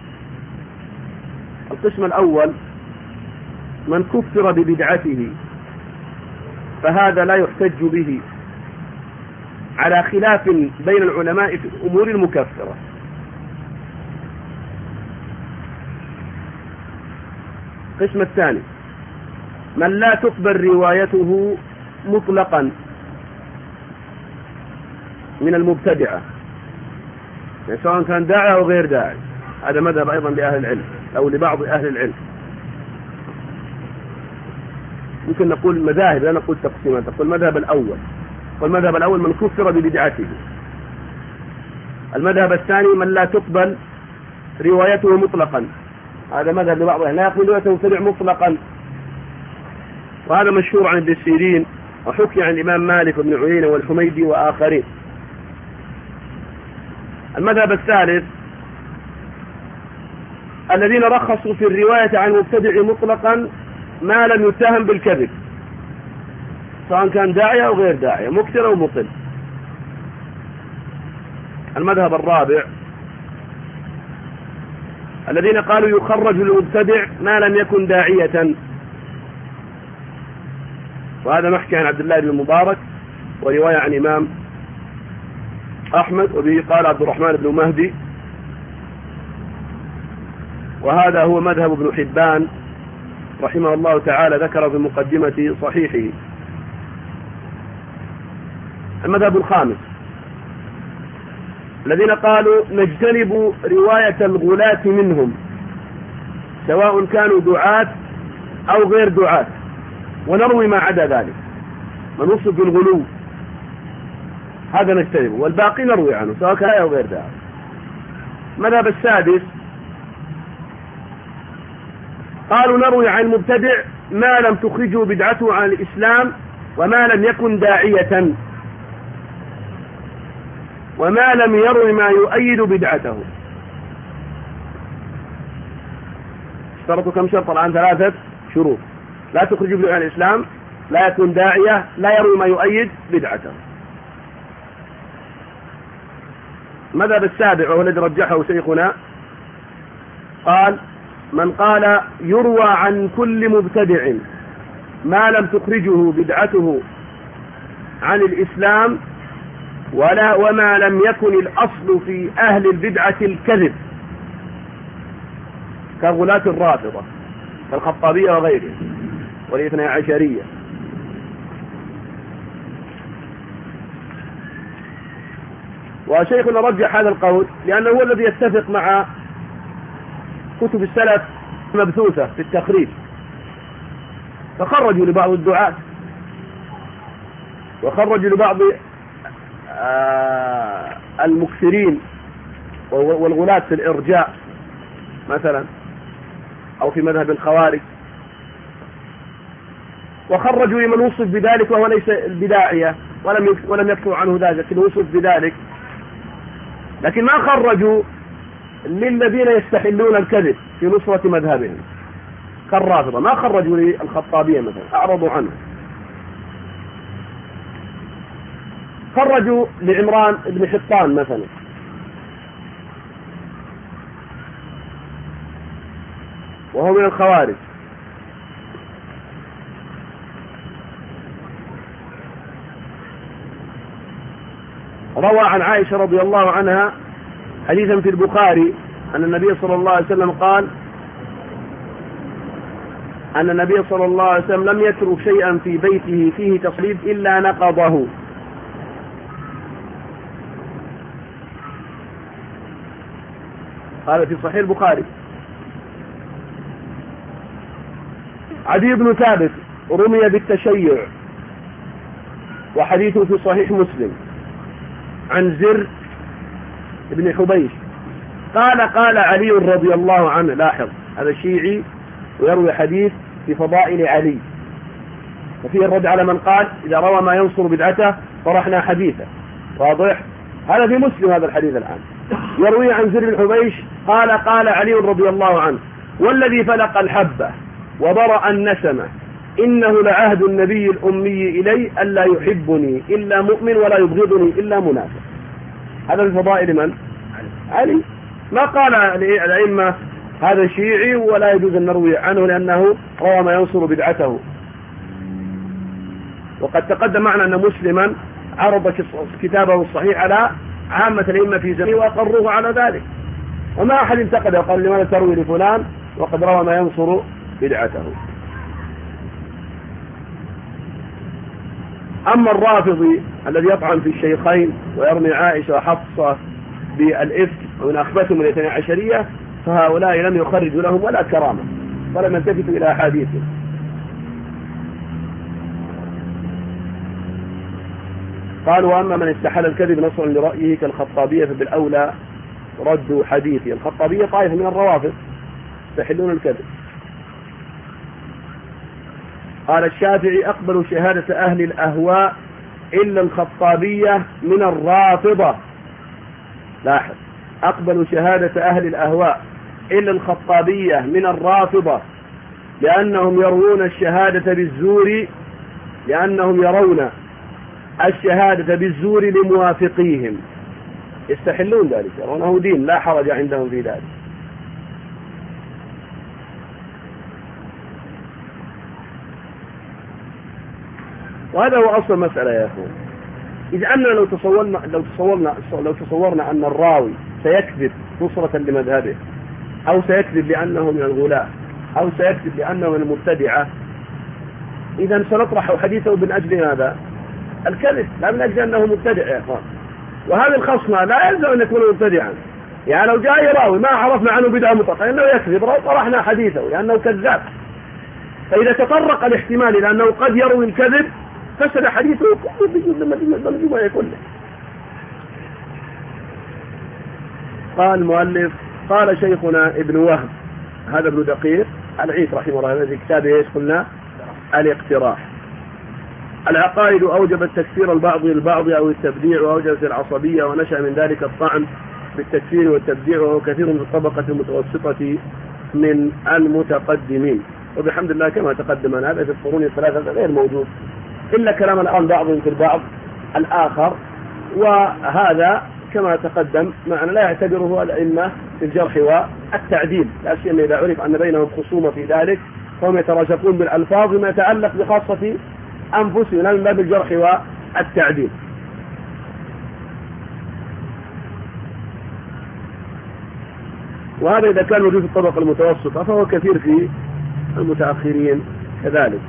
القسم الأول من كفر ببدعته فهذا لا يحتج به على خلاف بين العلماء في الأمور المكفرة. القسم الثاني من لا تقبل روايته مطلقا من المبتدعة، يعني سواء كان داعي أو غير داعي. هذا مذهب أيضا لأهل العلم أو لبعض أهل العلم. ممكن نقول مذاهب، لا نقول تقسيمات. نقول المذهب الأول، والمذهب الأول من كفر ببدعته. المذهب الثاني من لا تقبل روايته مطلقا، هذا مذهب لبعض لا يقبل روايته مبتدع مطلقا، وهذا مشهور عن ابن سيرين وحكي عن الإمام مالك وابن عيينة والحميدي وآخرين. المذهب الثالث الذين رخصوا في الرواية عن المبتدع مطلقا ما لم يتهم بالكذب، سواء كان داعية أو غير داعية، مكثر أو مقل. المذهب الرابع الذين قالوا يخرج للمبتدع ما لم يكن داعية، وهذا محكي عن عبد الله بن المبارك ورواية عن إمام أحمد، وبه قال عبد الرحمن بن مهدي، وهذا هو مذهب ابن حبان رحمه الله تعالى، ذكر في مقدمة صحيحه. المذهب الخامس الذين قالوا نجتنب رواية الغلاة منهم سواء كانوا دعاة أو غير دعاة، ونروي ما عدا ذلك، من وصف بالغلو هذا نجتنبه، والباقي نروي عنه سواء كان أو غير داعي. المذهب السادس قالوا نروي عن المبتدع ما لم تخرجه بدعته عن الإسلام وما لم يكن داعية وما لم يروي ما يؤيد بدعته. اشترطوا كم شرط الآن؟ ثلاثة شروط: لا تخرج بدعته عن الإسلام، لا يكون داعية، لا يروي ما يؤيد بدعته. المذهب السابع وهو الذي رجحه شيخنا قال من قال يروى عن كل مبتدع ما لم تخرجه بدعته عن الإسلام ولا وما لم يكن الأصل في أهل البدعة الكذب، كغلاة الرافضة كالخطابية وغيره والاثنى عشرية. وشيخنا رجح هذا القول لأنه هو الذي يتفق مع كتب السلف مبثوثة في التخريج، فخرجوا لبعض الدعاة وخرجوا لبعض المكثرين والغلاة في الإرجاء مثلا أو في مذهب الخوارج، وخرجوا لمن وصف بذلك وهو ليس البداعية ولم ولم يكتب عنه ذلك لكن وصف بذلك، لكن ما خرجوا للذين يستحلون الكذب في نصرة مذهبهم كالرافضة، ما خرجوا للخطابية مثلا، أعرضوا عنه. خرجوا لعمران بن حطان مثلا، وهو من الخوارج، روى عن عائشة رضي الله عنها حديثا في البخاري أن النبي صلى الله عليه وسلم قال أن النبي صلى الله عليه وسلم لم يترك شيئا في بيته فيه تصليب إلا نقضه. هذا في صحيح البخاري. عدي بن ثابت رمي بالتشيع وحديثه في صحيح مسلم عن زر بن حبيش قال قال علي رضي الله عنه، لاحظ هذا الشيعي ويروي حديث في فضائل علي، ففيه الرد على من قال إذا روى ما ينصر بدعته طرحنا حديثه. واضح؟ هذا في مسلم هذا الحديث الآن. يروي عن زر بن حبيش قال قال علي رضي الله عنه والذي فلق الحبة وبرأ النسمة إنه لعهد النبي الأمي إلي ألا يحبني إلا مؤمن ولا يبغضني إلا منافق. هذا من فضائل من؟ علي. ما قال الأئمة هذا شيعي ولا يجوز أن نروي عنه لأنه روى ما ينصر بدعته. وقد تقدم معنا أن مسلما عرض كتابه الصحيح على عامة الأئمة في زمانه وأقروه على ذلك، وما أحد انتقد وقال لماذا تروي لفلان وقد روى ما ينصر بدعته. أما الرافضي الذي يطعن في الشيخين ويرمي عائشة وحفصة بالإفك ومن أخبثهم الاثنى عشرية فهؤلاء لم يخرجوا لهم ولا كرامة ولم يلتفتوا إلى أحاديثهم. قالوا وأما من استحل الكذب نصرا لرأيه كالخطابية فبالأولى ردوا حديثه. الخطابية طائفة من الروافض يستحلون الكذب. قال الشافعي أقبل شهادة أهل الأهواء إلا الخطابية من الرافضة. لاحظ، أقبل شهادة أهل الأهواء إلا الخطابية من الرافضة لأنهم يرون الشهادة بالزور لأنهم يرون الشهادة بالزور لموافقيهم، يستحلون ذلك، يرونه دين لا حرج عندهم في ذلك. وهذا هو أصل المسألة يا أخوان. إذا أننا لو تصورنا لو تصورنا لو تصورنا أن الراوي سيكذب نصرة لمذهبه أو سيكذب لأنه من الغلاة أو سيكذب لأنه من المبتدعة، إذا سنطرح حديثه من أجل هذا الكذب لا من أجل أنه مبتدع يا أخوان. وهذه الخصمة لا يلزم أن يكون مبتدعا، يعني لو جاء راوي ما عرفنا عنه بدعة مطلقة إنه يكذب طرحنا حديثه لأنه كذاب. فإذا تطرق الاحتمال لأنه قد يروي الكذب فسد حديثه كله بجزء من كله. قال المؤلف قال شيخنا ابن وهب هذا ابن دقيق العيد رحمه الله في كتابه ايش قلنا الاقتراح. العقائد أوجبت تكفير البعض للبعض أو التبديع وأوجبت العصبية ونشأ من ذلك الطعن بالتكفير والتبديع وهو كثير من الطبقة المتوسطة من المتقدمين. وبحمد الله كما تقدم هذا في القرون الثلاثة غير موجود إلا كلام الآن بعض ينكر بعض الآخر، وهذا كما تقدم معنا لا يعتبره الأئمة في الجرح والتعديل، لا سيما إذا عرف أن بينهم خصومة في ذلك فهم يتراشقون بالألفاظ ما يتعلق بخاصة أنفسهم لا من باب الجرح والتعديل. وهذا إذا كان موجود في الطبقة المتوسطة فهو كثير في المتأخرين كذلك.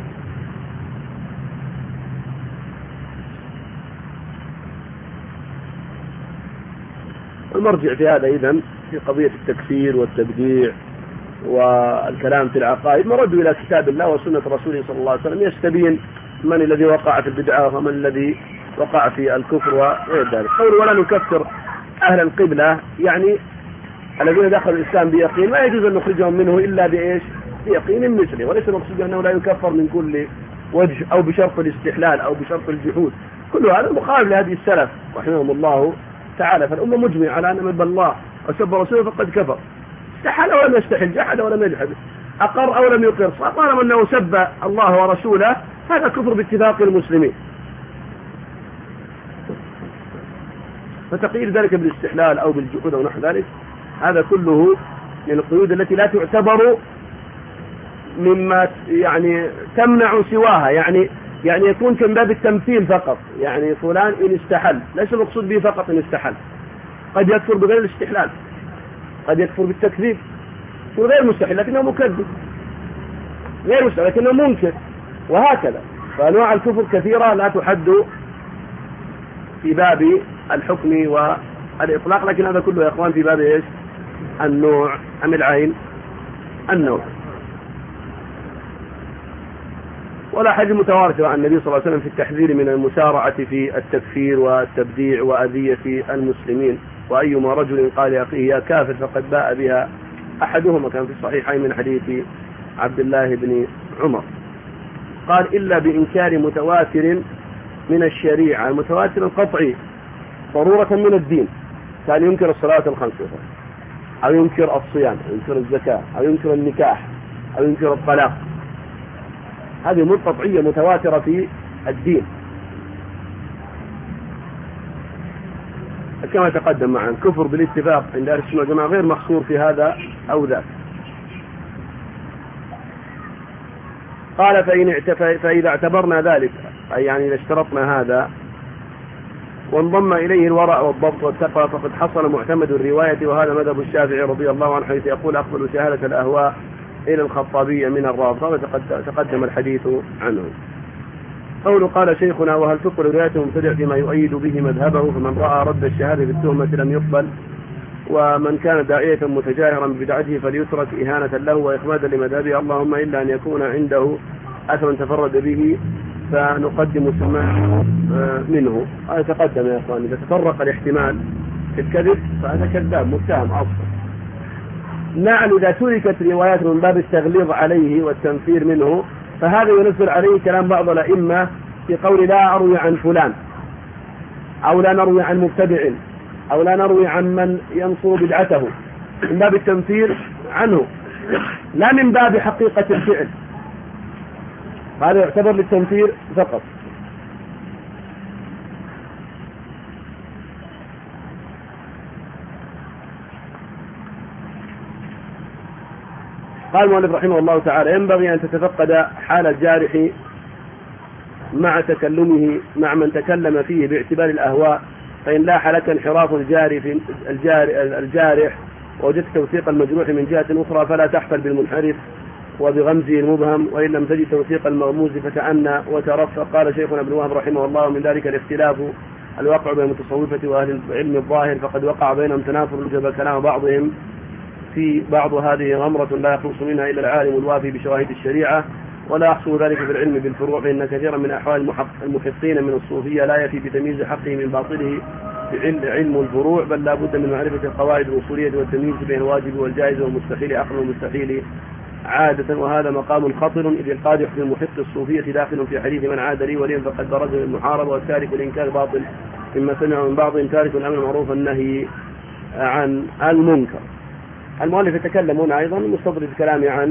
المرجع في هذا إذن في قضية التكفير والتبديع والكلام في العقائد مرد إلى كتاب الله وسنة رسوله صلى الله عليه وسلم يستبين من الذي وقع في البدعة ومن الذي وقع في الكفر وغير ذلك. قول ولا نكفر أهل القبلة يعني الذين دخلوا الإسلام بيقين ما يجوز أن نخرجهم منه إلا بإيش؟ بيقين مثله، وليس المقصود أنه لا يكفر من كل وجه أو بشرط الاستحلال أو بشرط الجحود. كل هذا مخالف لهذه السلف رحمهم الله تعالى. فالأمة مجمع على أن من بالله وسب رسوله فقد كفر، استحل ولم يستحل، جحد ولم يجحد، أقر أو لم يقر، طالما أنه سب الله ورسوله هذا كفر باتفاق المسلمين. فتقييد ذلك بالاستحلال أو بالجحود أو نحو ذلك هذا كله من القيود التي لا تعتبر مما يعني تمنع سواها، يعني يعني يكون من باب التمثيل فقط، يعني فلان إن استحل ليس المقصود به فقط إن استحل، قد يكفر بغير الاستحلال، قد يكفر بالتكذيب غير مستحيل لكنه مكذب، غير مستحيل لكنه منكر، وهكذا. فأنواع الكفر كثيرة لا تحد في باب الحكم والإطلاق، لكن هذا كله يا إخوان في باب إيش؟ النوع أم العين؟ النوع. ولا حديث متوارث عن النبي صلى الله عليه وسلم في التحذير من المسارعة في التكفير والتبديع وأذية المسلمين، وأيما رجل قال يا أخي يا كافر فقد باء بها أحدهما، كان في الصحيحين من حديث عبد الله بن عمر. قال إلا بإنكار متواتر من الشريعة، المتواتر القطعي ضرورة من الدين، كان ينكر الصلاة الخمس أو ينكر الصيام أو ينكر الزكاة أو ينكر النكاح أو ينكر الطلاق، هذه أمور قطعية متواترة في الدين كما تقدم معنا. الكفر بالاتفاق عند أهل السنة والجماعة غير محصور في هذا أو ذاك. قال فإن فإذا اعتبرنا ذلك، أي يعني إذا اشترطنا هذا وانضم إليه الورع والضبط والتقوى فقد حصل معتمد الرواية، وهذا مذهب الشافعي رضي الله عنه حيث يقول أقبل شهادة الأهواء إلى الخطابية من الرافضة، وتقدم الحديث عنه. قول قال شيخنا وهل تقبل رواية المبتدع فيما يؤيد به مذهبه، فمن رأى رد الشهادة بالتهمة لم يقبل، ومن كان داعية متجاهرا ببدعته فليترك إهانة له وإخمادا لمذهبه، اللهم إلا أن يكون عنده أثر تفرد به فنقدم سماع منه. هذا تقدم يا أخواني، إذا تفرق الاحتمال في الكذب فهذا كذاب متهم أصلا. نعم إذا تركت روايات من باب التغليظ عليه والتنفير منه فهذا ينزل عليه كلام بعض الأئمة في قول لا أروي عن فلان، أو لا نروي عن مبتدع، أو لا نروي عن من ينصر بدعته، من باب التنفير عنه لا من باب حقيقة الفعل، هذا يعتبر للتنفير فقط. قال المؤلف رحمه الله تعالى ينبغي أن تتفقد حال الجارح مع تكلمه مع من تكلم فيه باعتبار الأهواء، فإن لاح لك انحراف الجارح الجارح ووجدت توثيق المجروح من جهة أخرى فلا تحفل بالمنحرف وبغمزه المبهم، وإن لم تجد توثيق المغموز فتأنى وترفق. قال شيخنا ابن وهب رحمه الله من ذلك الاختلاف الواقع بين المتصوفة وأهل العلم الظاهر، فقد وقع بينهم تنافر وجب كلام بعضهم في بعض هذه غمرة لا يخلص منها إلا العالم الوافي بشواهد الشريعة، ولا يحصل ذلك في العلم بالفروع، فإن كثيرا من أحوال المحقين من الصوفية لا يفي بتمييز حقه من باطله بعلم الفروع، بل لا بد من معرفة القواعد الأصولية والتمييز بين الواجب والجائز والمستحيل عقلا والمستحيل عادة، وهذا مقام خطر إذ القادح في المحق الصوفية داخل في حديث من عاد لي وليا فقد برز المحاربة، والتارك الإنكار باطل مما سمع من بعضهم تارك الأمر معروف النهي عن المنكر. المؤلف يتكلم هنا أيضا مستطرد كلامي عن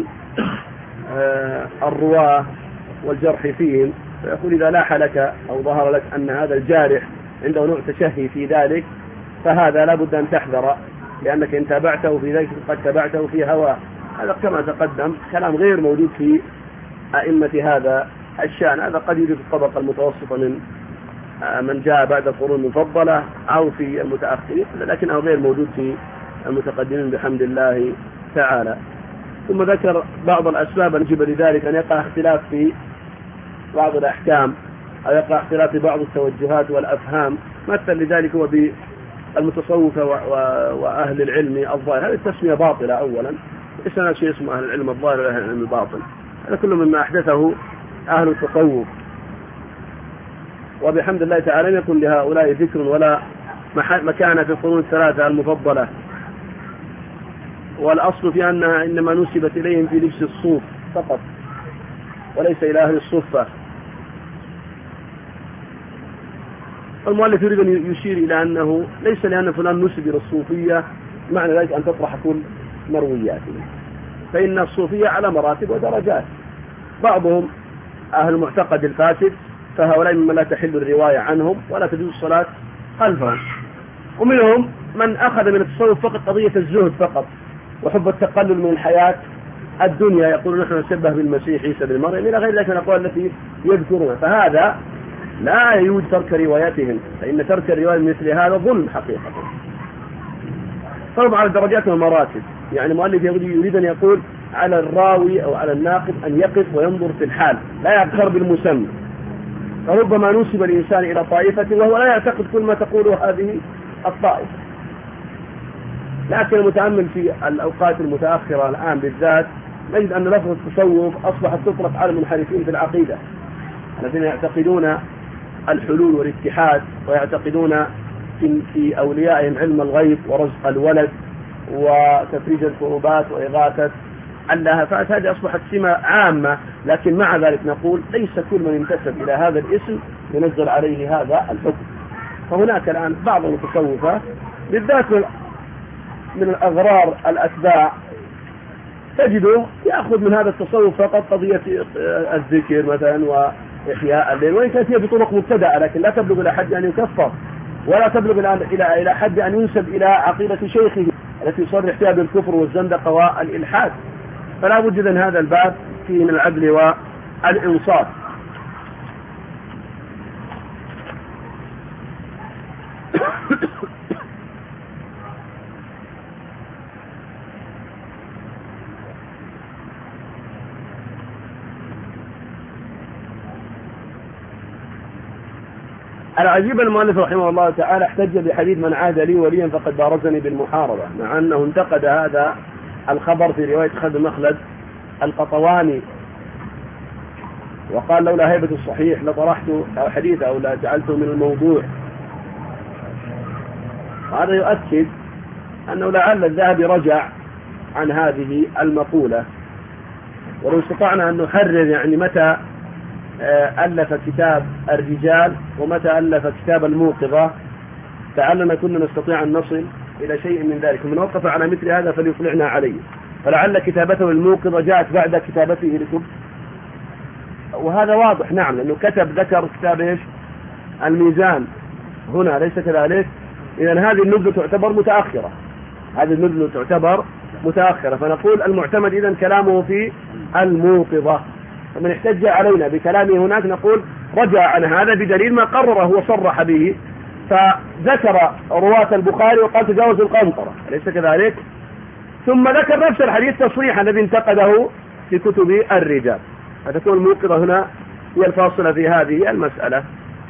الرواة والجرح فيهم، فيقول إذا لاح لك أو ظهر لك أن هذا الجارح عنده نوع تشهي في ذلك فهذا لا بد أن تحذر، لأنك إن تابعته في ذلك قد تابعته في هواه. هذا كما تقدم كلام غير موجود في أئمة هذا الشأن، هذا قد يوجد في الطبقة المتوسطة من من جاء بعد القرون المفضلة أو في المتأخرين، لكنه غير موجود في المتقدمين بحمد الله تعالى. ثم ذكر بعض الأسباب الجبة لذلك، أن يقع اختلاف في بعض الأحكام أو يقع اختلاف في بعض التوجهات والأفهام، مثل لذلك هو بالمتصوفة وأهل العلم الظاهر. هذه التسمية باطلة أولا، ليس هناك شيء اسمه أهل العلم الظاهر ولا أهل العلم الباطن، هذا كله مما أحدثه أهل التصوف، وبحمد الله تعالى لم يكن لهؤلاء ذكر ولا مكانة في القرون الثلاثة المفضلة، والأصل في أنها إنما نسبت إليهم في لبس الصوف فقط وليس إلى أهل الصفة. المؤلف يريد أن يشير إلى أنه ليس لأن فلان نسب إلى الصوفية معنى ذلك أن تطرح كل مروياته، فإن الصوفية على مراتب ودرجات، بعضهم أهل المعتقد الفاسد فهؤلاء مما لا تحل الرواية عنهم ولا تجوز الصلاة خلفهم، ومنهم من أخذ من التصوف فقط قضية الزهد فقط وحب التقلل من الحياة الدنيا، يقول نحن نشبه بالمسيح عيسى بن مريم إلى غير ذلك من الأقوال التي يذكرونها، فهذا لا يوجد ترك رواياتهم، فإن ترك الرواية مثل هذا ظلم حقيقة. فرض على الدرجات والمراتب، يعني مؤلف يريد أن يقول على الراوي أو على الناقد أن يقف وينظر في الحال، لا يغتر بالمسمى، فربما نسب الإنسان إلى طائفة وهو لا يعتقد كل ما تقوله هذه الطائفة. لكن المتأمل في الأوقات المتأخرة الآن بالذات نجد أن لفظ التصوف أصبحت تطلق على المنحرفين في العقيدة الذين يعتقدون الحلول والاتحاد، ويعتقدون في أوليائهم علم الغيب ورزق الولد وتفريج الكروبات وإغاثة اللهفات هذه أصبحت سمة عامة، لكن مع ذلك نقول ليس كل من انتسب إلى هذا الاسم ينزل عليه هذا الحكم. فهناك الآن بعض المتصوفة بالذات من الأغرار الأتباع تجده يأخذ من هذا التصوف فقط قضية الذكر مثلا وإحياء الليل، وإن كانت هي بطرق مبتدأة لكن لا تبلغ إلى حد أن يكفر، ولا تبلغ إلى إلى حد أن ينسب إلى عقيدة شيخه التي يصرح فيها بالكفر والزندقة والإلحاد. فلا بد من هذا الباب فيه من العدل والإنصاف. العجيب المؤلف رحمه الله تعالى احتج بحديث من عاد لي وليا فقد بارزني بالمحاربة، مع أنه انتقد هذا الخبر في رواية خالد مخلد القطواني وقال لولا هيبة الصحيح لطرحت حديثه أو لا جعلته من الموضوع. هذا يؤكد أنه لعل الذهبي رجع عن هذه المقولة. ولو استطعنا أن نحرر يعني متى ألف كتاب الرجال ومتى ألف كتاب الموقظة فعلنا كنا نستطيع أن نصل إلى شيء من ذلك. من وقف على مثل هذا فليطلعنا عليه. فلعل كتابته الموقظة جاءت بعد كتابته لكم، وهذا واضح. نعم، لأنه كتب ذكر كتاب إيش الميزان هنا، ليس كذلك؟ إذن هذه النبذة تعتبر متأخرة، هذه النبذة تعتبر متأخرة. فنقول المعتمد إذن كلامه في الموقظة. فمن احتج علينا بكلامه هناك نقول رجع عن هذا بدليل ما قرره وصرح به، فذكر رواة البخاري وقال تجاوز القنطرة، أليس كذلك؟ ثم ذكر نفس الحديث تصريحا الذي انتقده في كتب الرجال. فتكون الموقظة هنا هي الفاصلة في هذه المسألة.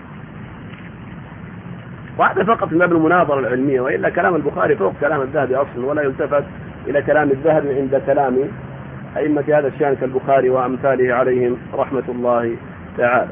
وهذا فقط من باب المناظرة العلمية، وإلا كلام البخاري فوق كلام الذهبي أصلا، ولا يلتفت إلى كلام الذهبي عند كلام أئمة هذا الشأن كالبخاري وأمثاله عليهم رحمة الله تعالى.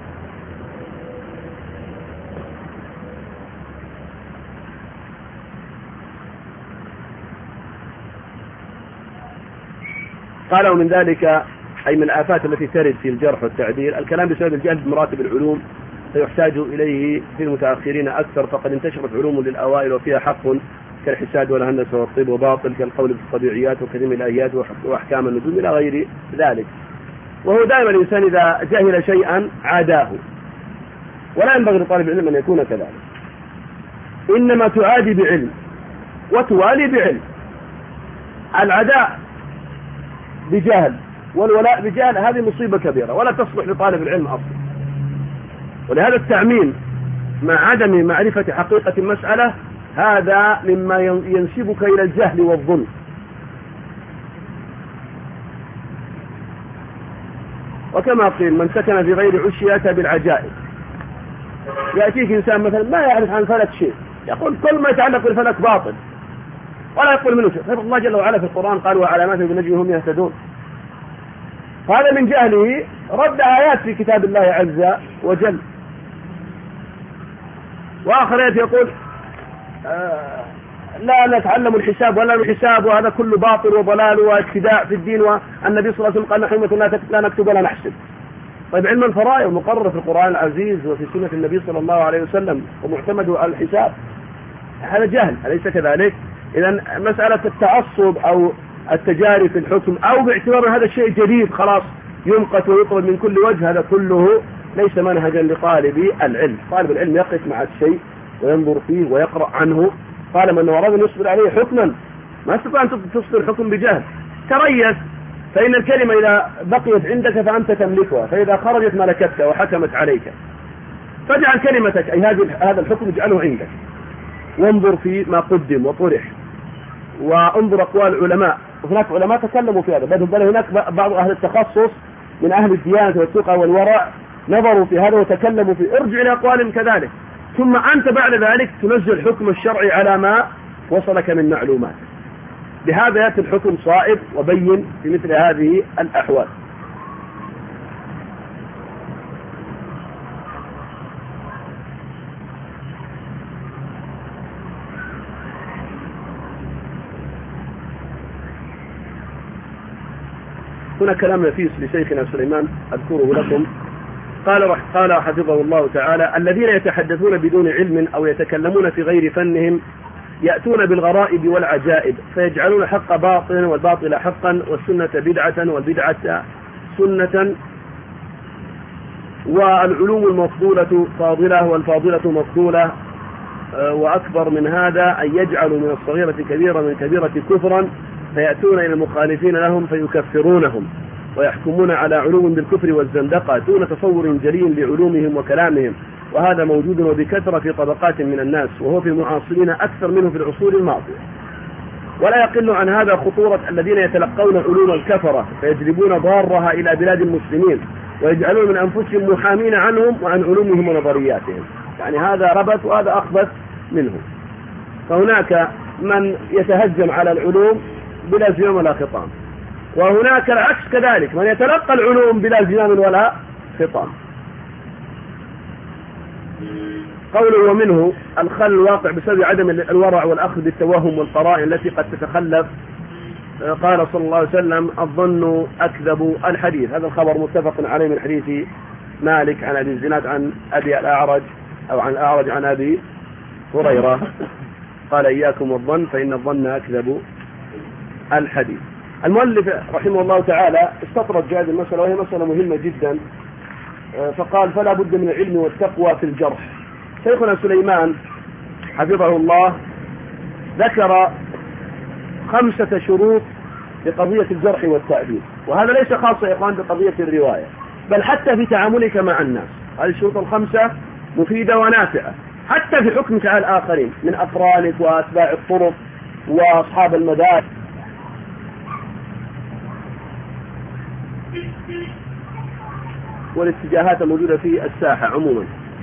قالوا من ذلك أي من الآفات التي ترد في الجرح والتعديل الكلام بسبب الجهل بمراتب العلوم، فيحتاج إليه في المتأخرين أكثر، فقد انتشرت علوم للأوائل وفيها حق كالحساد والهندسة والطب، وباطل كالقول بالطبيعيات وكلم الآيات وأحكام النجوم إلى غير ذلك. وهو دائما الإنسان إذا جهل شيئا عاداه، ولا ينبغي لطالب العلم أن يكون كذلك، إنما تعادي بعلم وتوالي بعلم. العداء بجهل والولاء بجهل هذه مصيبة كبيرة ولا تصلح لطالب العلم أصلا. ولهذا التعميم مع عدم معرفة حقيقة المسألة هذا مما ينسبك إلى الجهل والظلم. وكما قيل من سكن في غير عشي أتى بالعجائب. يأتيك إنسان مثلا ما يعرف عن فلك شيء يقول كل ما يتعلق بالفلك باطل ولا يقول منه شيء. الله جل وعلا في القرآن قال وعلامات بالنجم هم يهتدون. هذا من جهله رد آيات في كتاب الله عز وجل. وآخر آيات يقول آه لا نتعلم الحساب ولا الحساب وهذا كله باطل وضلال واجتداء في الدين، والنبي صلى الله عليه وسلم قال نحن لا نكتب ولا نحسب. طيب علم الفرائض مقرر في القرآن العزيز وفي سنة النبي صلى الله عليه وسلم ومعتمد الحساب، هذا جهل أليس كذلك؟ إذن مسألة التعصب أو التجاري في الحكم أو باعتبار هذا الشيء جديد خلاص ينقت ويطلب من كل وجه، هذا كله ليس منهجا لطالب العلم. طالب العلم يقف مع الشيء وينظر فيه ويقرأ عنه. قال من أراد أن يصبر عليه حكما ما استطاع أن تصدر الحكم بجهل. تريث، فإن الكلمة إذا بقيت عندك فأنت تملكها، فإذا خرجت ملكتك وحكمت عليك. فاجعل كلمتك أي هذا الحكم اجعله عندك، وانظر في ما قدم وطرح، وانظر أقوال العلماء. وهناك علماء تكلموا في هذا، بل هناك بعض أهل التخصص من أهل الديانة والتقى والورع نظروا في هذا وتكلموا فيه. ارجع إلى أقوالهم كذلك، ثم أنت بعد ذلك تنزل الحكم الشرعي على ما وصلك من معلومات. بهذا يأتي الحكم صائب وبين في مثل هذه الأحوال. هنا كلام نفيس لشيخنا سليمان أذكره لكم. قال قال حفظه الله تعالى: الذين يتحدثون بدون علم أو يتكلمون في غير فنهم يأتون بالغرائب والعجائب فيجعلون الحق باطلا والباطل حقا والسنة بدعة والبدعة سنة، والعلوم المفضولة فاضلة والفاضلة مفضولة، وأكبر من هذا أن يجعلوا من الصغيرة كبيرة من كبيرة كفرا فيأتون إلى المخالفين لهم فيكفرونهم ويحكمون على علوم بالكفر والزندقة دون تصور جلي لعلومهم وكلامهم، وهذا موجود وبكثرة في طبقات من الناس، وهو في المعاصرين أكثر منه في العصور الماضية. ولا يقل عن هذا خطورة الذين يتلقون علوم الكفرة فيجلبون ضارها إلى بلاد المسلمين ويجعلون من أنفسهم محامين عنهم وعن علومهم ونظرياتهم. يعني هذا ربط وهذا أخبث منه. فهناك من يتهجم على العلوم بلا زمام ولا خطام، وهناك العكس كذلك، من يتلقى العلوم بلا زمام ولا خطام. قوله ومنه الخل الواقع بسبب عدم الورع والأخذ بالتوهم والقرائن التي قد تتخلف. قال صلى الله عليه وسلم: الظن أكذب الحديث. هذا الخبر متفق عليه من حديث مالك عن أبي الزناد عن أبي الأعرج أو عن الأعرج عن أبي هريرة قال: إياكم والظن فإن الظن أكذب الحديث. المؤلف رحمه الله تعالى استطرد في هذه المسألة، وهي مسألة مهمة جدا، فقال: فلا بد من العلم والتقوى في الجرح. شيخنا سليمان حفظه الله ذكر خمسة شروط لقضية الجرح والتعديل، وهذا ليس خاصة يا إخوان بقضية الرواية، بل حتى في تعاملك مع الناس. هذه الشروط الخمسة مفيدة ونافعة حتى في حكمك على الآخرين من أقرانك وأتباع الطرق وأصحاب المدارس. والاتجاهات الموجودة في الساحة عموما،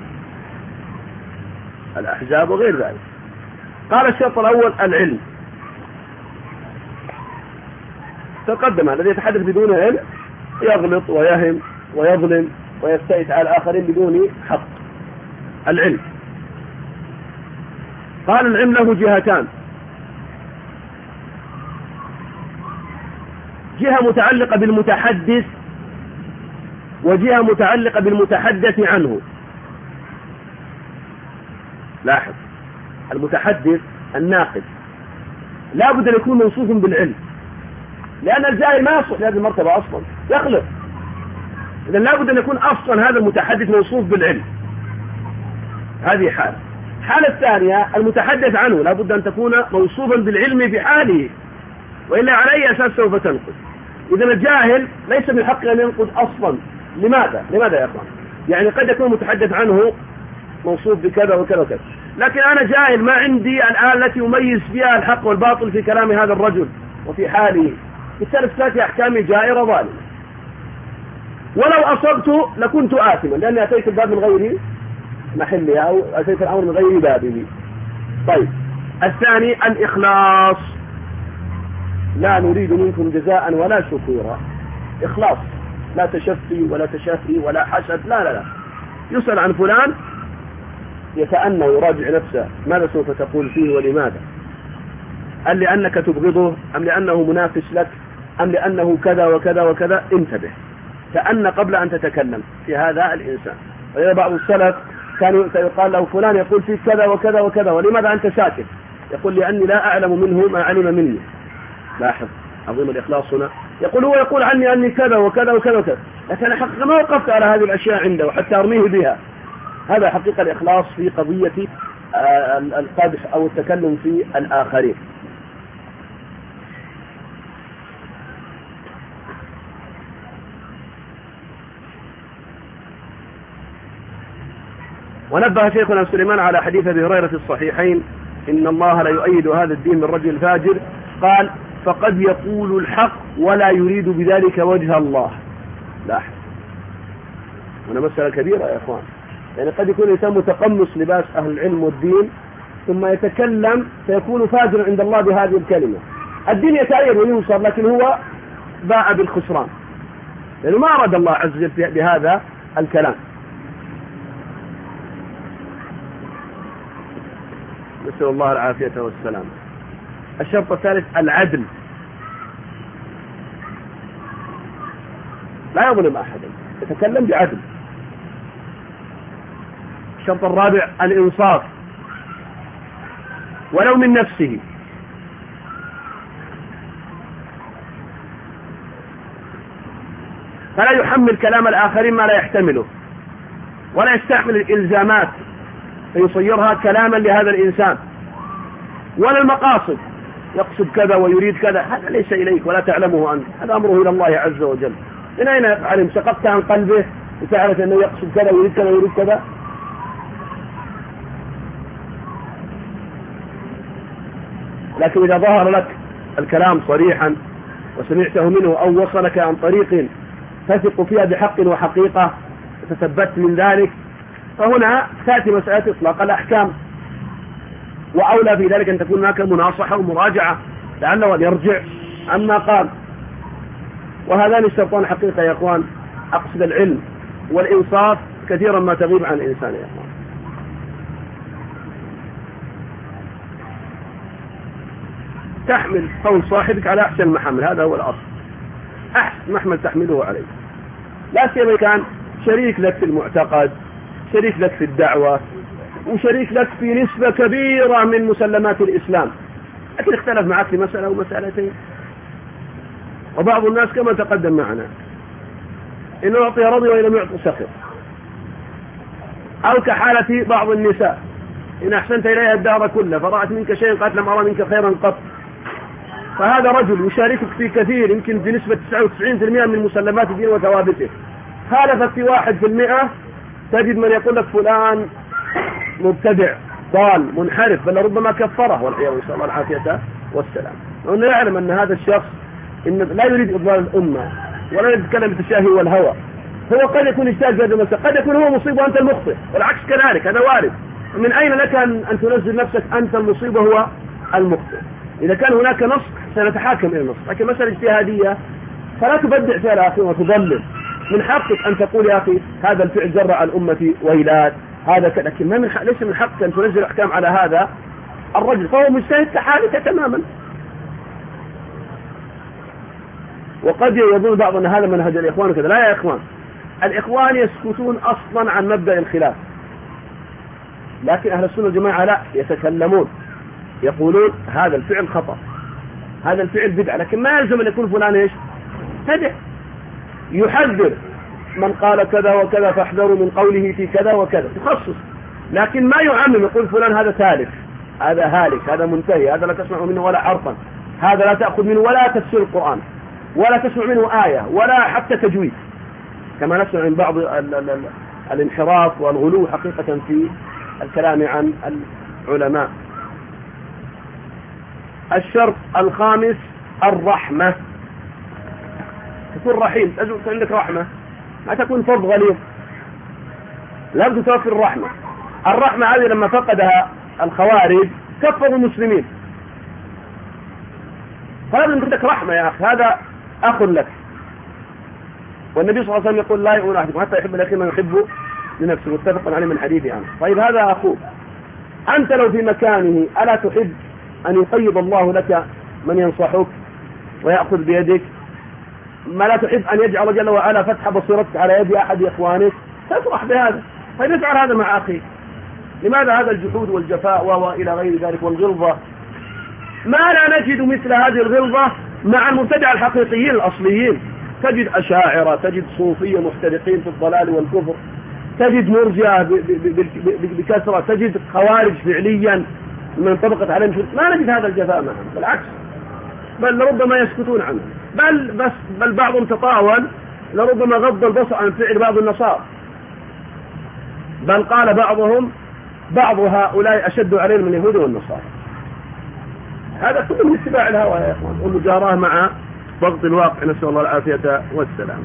الأحزاب وغير ذلك. قال: الشرط الأول العلم. تقدم الذي يتحدث بدون علم يغلط ويهم ويظلم ويستئس على الآخرين بدون حق. العلم. قال: العلم له جهتان: جهة متعلقة بالمتحدث وجهة متعلقة بالمتحدث عنه. لاحظ، المتحدث الناقد لا بد أن يكون موصوفا بالعلم، لأن الجاهل ما يصلح لهذه المرتبة أصلا، يخلق. إذا لا بد أن يكون أصلا هذا المتحدث موصوف بالعلم. هذه حالة. الحالة الثانية المتحدث عنه لا بد أن تكون موصوفا بالعلم بحاله، وإلا على أي أساس سوف تنقد؟ إذا الجاهل ليس من حقه أن ينقد أصلا. لماذا؟ لماذا يا أخوان؟ يعني قد يكون متحدث عنه موصوف بكذا وكذا وكذا، لكن أنا جاهل ما عندي الآن التي أميز فيها الحق والباطل في كلام هذا الرجل وفي حاله، بالتالي تأتي أحكامي جائرة ظالمة. ولو أصبت لكنت آثما لأني أتيت الباب من غير محله أو أتيت الأمر من غير بابه. طيب، الثاني الإخلاص. لا نريد منكم جزاء ولا شكورا. إخلاص، لا تشفي ولا تشافي ولا حسد، لا لا لا. يسأل عن فلان يتأنى ويراجع نفسه، ماذا سوف تقول فيه ولماذا؟ أم لأنك تبغضه أم لأنه منافس لك أم لأنه كذا وكذا وكذا؟ انتبه، تأنى قبل أن تتكلم في هذا الإنسان. وإذا بعض السلف كان يقال له فلان يقول فيك كذا وكذا وكذا ولماذا أنت ساكت؟ يقول: لأني لا أعلم منه ما علم مني. لاحظ عظيم الإخلاص هنا. يقول هو يقول عني أني كذا وكذا وكذا وكذا، لكن أنا حقيقة ما وقفت على هذه الأشياء عنده حتى أرميه بها. هذا حقيقة الإخلاص في قضية القدح أو التكلم في الآخرين. ونبه شيخنا سليمان على حديث أبي هريرة في الصحيحين: إن الله لا يؤيد هذا الدين من رجل فاجر. قال: فقد يقول الحق ولا يريد بذلك وجه الله. لاحظ، هنا مسألة كبيرة يا أخوان. يعني قد يكون الإنسان متقمص لباس أهل العلم والدين ثم يتكلم فيكون فاجر عند الله بهذه الكلمة. الدين يتأيد وينصر، لكن هو باء بالخسران لأنه ما أراد الله عز وجل بهذا الكلام. نسأل الله العافية والسلام. الشرط الثالث العدل. لا يظلم أحدا، يتكلم بعدل. الشرط الرابع الإنصاف ولو من نفسه، فلا يحمل كلام الآخرين ما لا يحتمله، ولا يستحمل الإلزامات فيصيرها كلاما لهذا الإنسان، ولا المقاصد يقصد كذا ويريد كذا، هذا ليس إليك ولا تعلمه أنت، هذا أمره إلى الله عز وجل. من أين علم؟ شققت عن قلبه وتعرف أنه يقصد كذا ويريد كذا ويريد كذا. لكن إذا ظهر لك الكلام صريحا وسمعته منه أو وصلك عن طريق تثق فيها بحق وحقيقة وتثبت من ذلك، فهنا تأتي مسألة إطلاق الأحكام، وأولى في ذلك أن تكون هناك مناصحة ومراجعة لعله أن يرجع عما قال. وهذان الشرطان حقيقة يا أخوان، أقصد العلم والإنصاف كثيرا ما تغيب عن الإنسان يا أخوان. تحمل قول صاحبك على أحسن المحمل، هذا هو الأصل، أحسن محمل تحمله عليه، لا سيما كان شريك لك في المعتقد، شريك لك في الدعوة، وشريك لك في نسبة كبيرة من مسلمات الإسلام، لكن اختلف معك في مسألة أو مسألتين. وبعض الناس كما تقدم معنا إنه يعطي رضي وإن لم يعطي سخط، أو كحالة بعض النساء إن أحسنت إليها الدهر كله فرأت منك شيئا قالت لم أرى منك خيرا قط، فهذا رجل يشاركك في كثير يمكن بنسبة تسعة وتسعين بالمئة من مسلمات الدين وثوابته، خالفك في واحد في المئة تجد من يقول لك فلان مبتدع ضال منحرف، بل ربما كفره والعياذ بالله العافية والسلام. وأنه يعلم أن هذا الشخص إن لا يريد إضلال الأمة ولا يتكلم بالتشاهي والهوى، هو قد يكون اجتهاد في هذا المسألة، قد يكون هو مصيب وأنت المخطئ، والعكس كذلك، هذا وارد. من أين لك أن تنزل نفسك أنت المصيب وهو المخطئ؟ إذا كان هناك نص سنتحاكم إلى النص، لكن مسألة اجتهادية فلا تبدع فيها الآخرين وتضلل. من حقك أن تقول يا أخي هذا الفعل جرى على الأمة ويلات هذا كذا، لكن ما من حق، ليس من حقك أن تنزل أحكام على هذا الرجل، فهو مجتهد كحالك تماما. وقد يظن بعض أن هذا منهج الإخوان وكذا، لا يا إخوان، الإخوان يسكتون أصلا عن مبدأ الخلاف، لكن أهل السنة والجماعة لا، يتكلمون يقولون هذا الفعل خطأ، هذا الفعل بدعة، لكن ما يلزم أن يكون فلان إيش تدع، يحذر من قال كذا وكذا فاحذروا من قوله في كذا وكذا، يخصص، لكن ما يعمم يقول فلان هذا تالف، هذا هالك، هذا منتهي، هذا لا تسمع منه ولا حرفا، هذا لا تأخذ منه ولا تفسير القرآن، ولا تسمع منه آية ولا حتى تجويد، كما نسمع من بعض ال ال ال الانحراف والغلو حقيقة في الكلام عن العلماء. الشرط الخامس الرحمة، تكون رحيم، لازم تكون عندك رحمة، ما تكون فظ غليظ، لازم توفر الرحمة. الرحمة هذه لما فقدها الخوارج كفروا المسلمين، فلازم عندك رحمة يا أخي، هذا أخ لك، والنبي صلى الله عليه وسلم يقول لا يؤمن أحدكم حتى يحب الأخي ما يحبه لنفسه، متفق عليه من حديث عنه. طيب هذا أخوك، أنت لو في مكانه ألا تحب أن يقيض الله لك من ينصحك ويأخذ بيدك؟ ما لا تحب أن يجعل جل وعلا فتح بصيرتك على يد أحد إخوانك؟ تفرح بهذا. طيب افعل هذا مع أخيك، لماذا هذا الجحود والجفاء وإلى غير ذلك والغلظة؟ ما لا نجد مثل هذه الغلظة مع المبتدع الحقيقيين الأصليين، تجد أشاعرة، تجد صوفية محترقين في الضلال والكفر، تجد مرجئة بكثرة، تجد خوارج فعليا من طبقت عليهم، ما نجد هذا الجفاء معهم، بالعكس، بل لربما يسكتون عنه، بل بس بل بعضهم تطاول، لربما غض البصر عن فعل بعض النصارى، بل قال بعضهم بعض هؤلاء أشد عليهم من اليهود والنصارى. هذا كله من اتباع الهوى يا اخوان، والمجاراة مع ضغط الواقع، نسأل الله العافية والسلام.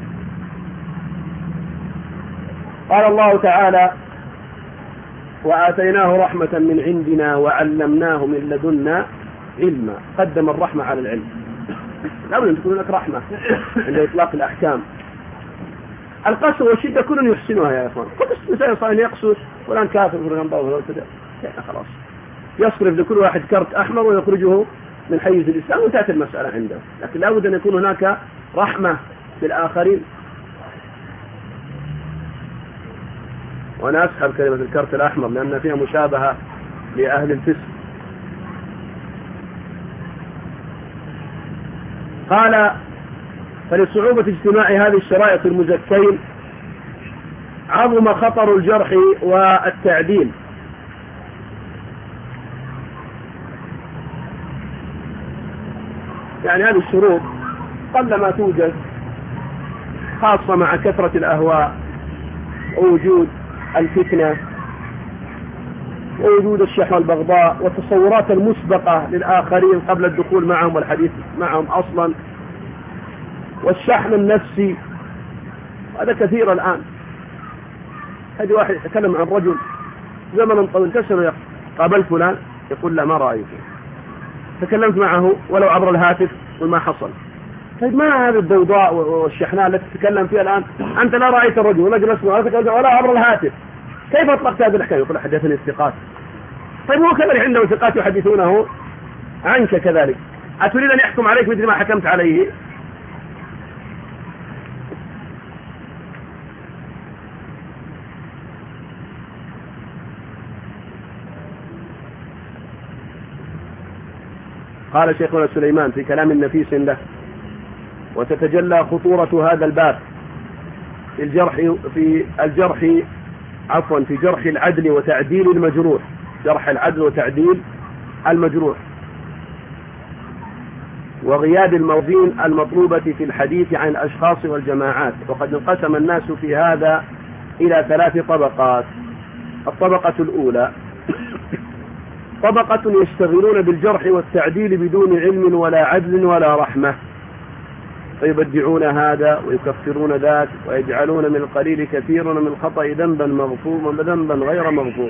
قال الله تعالى وآتيناه رحمة من عندنا وعلمناه من لدنا علما، قدم الرحمة على العلم، لابد أن تكون لك رحمة عند إطلاق الأحكام. القسوة والشدة كل يحسنها يا إخوان، كل إنسان صار يقسو فلان كافر فلان ضوء ولا كذا، خلاص يصرف لكل واحد كرت أحمر ويخرجه من حيز الإسلام وتأتي المسألة عنده، لكن لابد أن يكون هناك رحمة للآخرين. وأنا أسحب كلمة الكرت الأحمر لأن فيها مشابهة لأهل الفسق. قال فلصعوبة اجتماع هذه الشرائط المزكين عظم خطر الجرح والتعديل، يعني هذه الشروط قلما توجد، خاصة مع كثرة الأهواء ووجود الفتنة ووجود الشح والبغضاء والتصورات المسبقة للآخرين قبل الدخول معهم والحديث معهم أصلا، والشحن النفسي هذا كثير الآن. هذه واحد يتكلم عن رجل زمن طويل، تسأل قابل فلان يقول لا ما رأيته، تكلمت معه ولو عبر الهاتف وما حصل. طيب ما هذه الضوضاء والشحناء التي تتكلم فيها الآن؟ أنت لا رأيت الرجل ولا جلست معه ولا عبر الهاتف، كيف أطلقت هذه الحكاية؟ يقول حدثني الثقات. طيب هو كذلك عنده ثقات يحدثونه عنك كذلك، أتريد أن يحكم عليك مثل ما حكمت عليه؟ قال شيخنا سليمان في كلام نفيس له: وتتجلى خطورة هذا الباب في الجرح في الجرح عفوا في جرح العدل وتعديل المجروح، جرح العدل وتعديل المجروح، وغياب الموازين المطلوبة في الحديث عن الأشخاص والجماعات. وقد انقسم الناس في هذا إلى ثلاث طبقات. الطبقة الأولى طبقة يشتغلون بالجرح والتعديل بدون علم ولا عدل ولا رحمة، فيبدعون هذا ويكفرون ذاك ويجعلون من القليل كثير من الخطأ ذنبا مغفور ذنبا غير مغفور.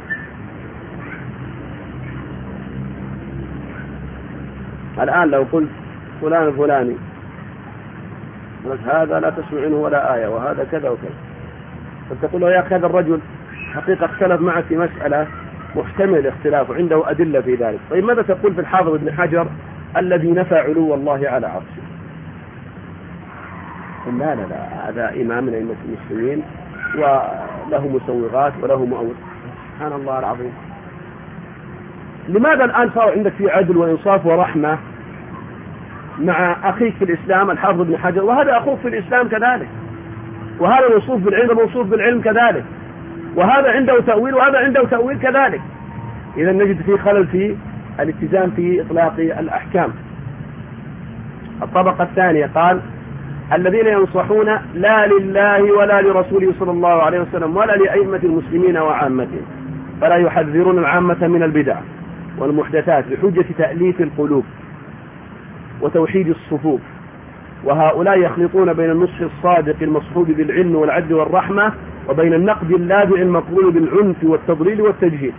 الآن لو قلت فلان فلاني هذا لا تسمعنه ولا آية وهذا كذا وكذا، فتقول له يا أخي هذا الرجل حقيقة اختلف معك في مسألة محتمل اختلاف وعنده أدلة في ذلك. طيب ماذا تقول في الحافظ ابن حجر الذي نفى علو الله على عرشه؟ لا لا لا هذا إمام من أئمة المسلمين وله مسوغات وله مؤول. سبحان الله العظيم. لماذا الآن صار عندك في عدل وإنصاف ورحمة مع أخيك في الإسلام الحافظ ابن حجر، وهذا أخوك في الإسلام كذلك، وهذا موصوف بالعلم موصوف بالعلم كذلك، وهذا عنده تأويل وهذا عنده تأويل كذلك؟ إذا نجد فيه خلل في الاتزان في إطلاق الأحكام. الطبقة الثانية قال الذين ينصحون لا لله ولا لرسوله صلى الله عليه وسلم ولا لأئمة المسلمين وعامتهم، فلا يحذرون العامة من البدع والمحدثات بحجة تأليف القلوب وتوحيد الصفوف، وهؤلاء يخلطون بين النصح الصادق المصحوب بالعلم والعدل والرحمة وبين النقد اللاذع المقرون بالعنف والتضليل والتجهيل.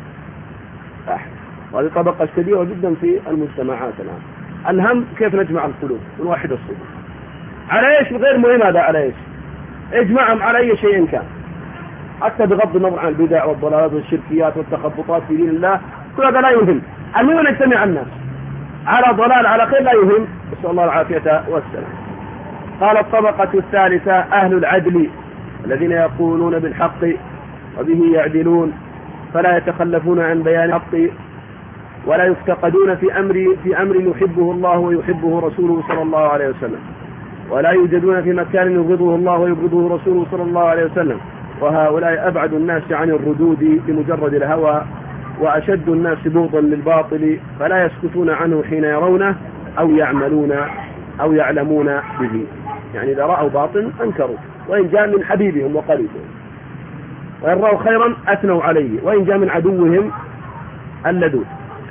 وهذه طبقة كبيرة جدا في المجتمعات الآن. الهم كيف نجمع القلوب ونوحد الصفوف على ايش؟ غير مهم هذا على ايش؟ اجمعهم على اي شيء كان، حتى بغض النظر عن البدع والضلالات والشركيات والتخبطات في دين الله، كل هذا لا يهم. المهم ان يجتمع الناس على ضلال على خير لا يهم. نسأل الله العافية والسلام. قال الطبقة الثالثة أهل العدل الذين يقولون بالحق وبه يعدلون، فلا يتخلفون عن بيان الحق ولا يفتقدون في أمر في أمر يحبه الله ويحبه رسوله صلى الله عليه وسلم، ولا يوجدون في مكان يبغضه الله ويبغضه رسوله صلى الله عليه وسلم، وهؤلاء أبعد الناس عن الردود بمجرد الهوى، وأشد الناس بغضا للباطل، فلا يسكتون عنه حين يرونه أو يعملون أو يعلمون به. يعني إذا رأوا باطل أنكروا، وإن جاء من حبيبهم وقريبهم، وإن رأوا خيرا أثنوا عليه، وإن جاء من عدوهم اللدود.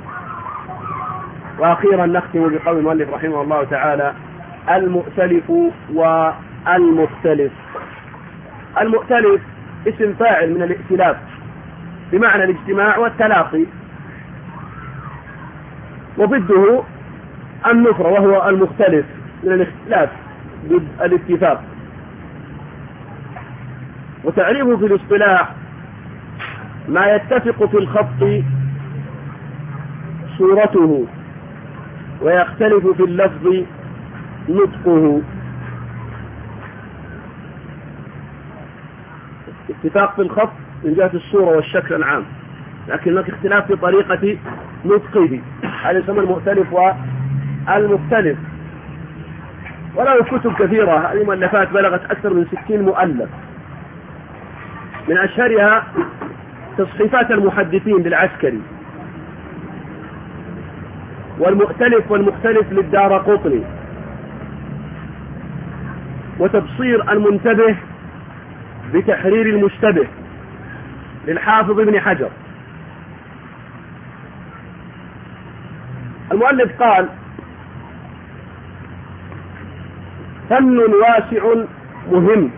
وأخيرا نختم بقول المؤلف رحمه الله تعالى: المؤتلف والمختلف. المؤتلف اسم فاعل من الائتلاف بمعنى الاجتماع والتلاقي، وضده النفرة وهو المختلف من الاختلاف ضد الاتفاق. وتعريفه في الاصطلاح ما يتفق في الخط صورته ويختلف في اللفظ نطقه. اتفاق في الخط من جهة الصورة والشكل العام، لكن هناك اختلاف في طريقة نطقه، هذا يسمى المؤتلف والمختلف. وله كتب كثيرة، هذه مؤلفات بلغت أكثر من ستين مؤلف، من أشهرها تصحيفات المحدثين للعسكري، والمؤتلف والمختلف للدارقطني، وتبصير المنتبه بتحرير المشتبه للحافظ ابن حجر. المؤلف قال: فن واسع مهم،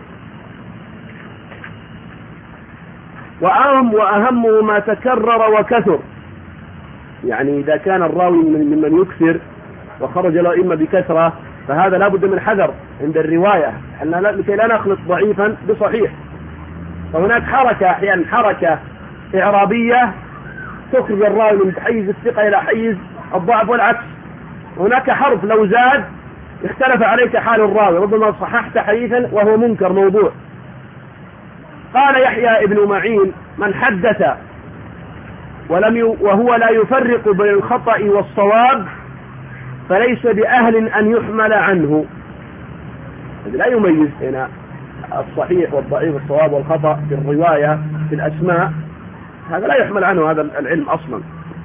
وأهم وأهمه ما تكرر وكثر. يعني إذا كان الراوي ممن يكثر وخرج له إما بكثرة فهذا لا بد من حذر عند الرواية، لكي لا نخلط ضعيفا بصحيح. فهناك حركة أحيانا حركة إعرابية تخرج الراوي من حيز الثقة إلى حيز الضعف والعكس. هناك حرف لو زاد اختلف عليك حال الراوي، ربما صححت حديثا وهو منكر موضوع. قال يحيى ابن معين: من حدث ولم ي... وهو لا يفرق بين الخطأ والصواب فليس بأهل أن يحمل عنه. لا يميز هنا الصحيح والضعيف، الصواب والخطأ في الرواية في الأسماء، هذا لا يحمل عنه هذا العلم أصلا.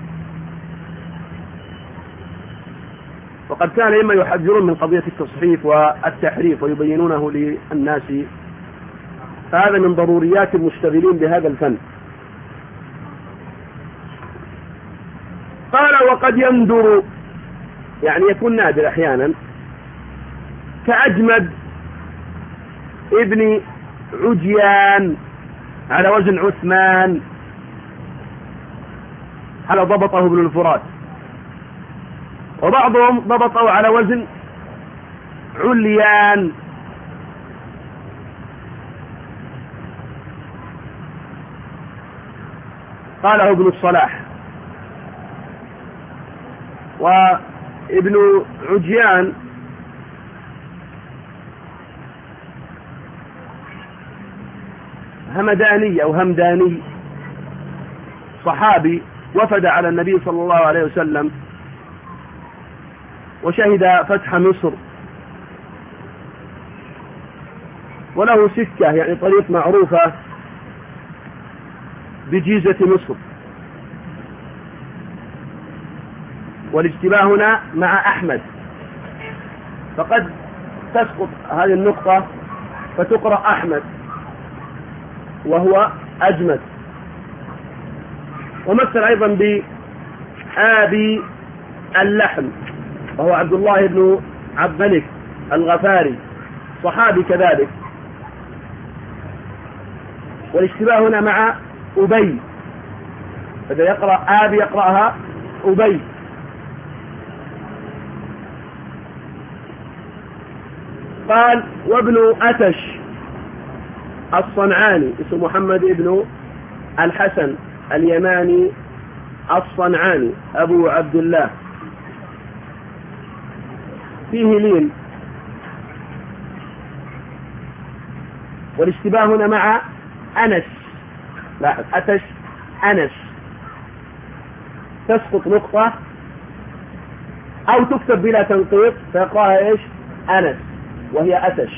وقد كان إما يحذرون من قضية التصحيف والتحريف ويبينونه للناس، فهذا من ضروريات المشتغلين بهذا الفن. قال: وقد يندر، يعني يكون نادر أحيانا، كأجمد ابن عجيان على وزن عثمان، على ضبطه ابن الفرات، وبعضهم ضبطه على وزن عليان. قاله ابن الصلاح. وابن عجيان همداني أو همداني، صحابي وفد على النبي صلى الله عليه وسلم وشهد فتح مصر، وله سكة يعني طريق معروفة بجيزة مصر. والاشتباه هنا مع أحمد، فقد تسقط هذه النقطة فتقرأ أحمد وهو أجمد. ومثل أيضا بآبي اللحم وهو عبد الله بن عبد الملك الغفاري، صحابي كذلك. والاشتباه هنا مع أبي، فإذا يقرأ آبي يقرأها أبي. قال: وابن أتش الصنعاني، اسم محمد ابن الحسن اليماني الصنعاني أبو عبد الله، فيه لين. والاشتباه هنا مع أنس، لاحظ أتش أنس، تسقط نقطة أو تكتب بلا تنقيط فيقرأها إيش؟ أنس، وهي أتش.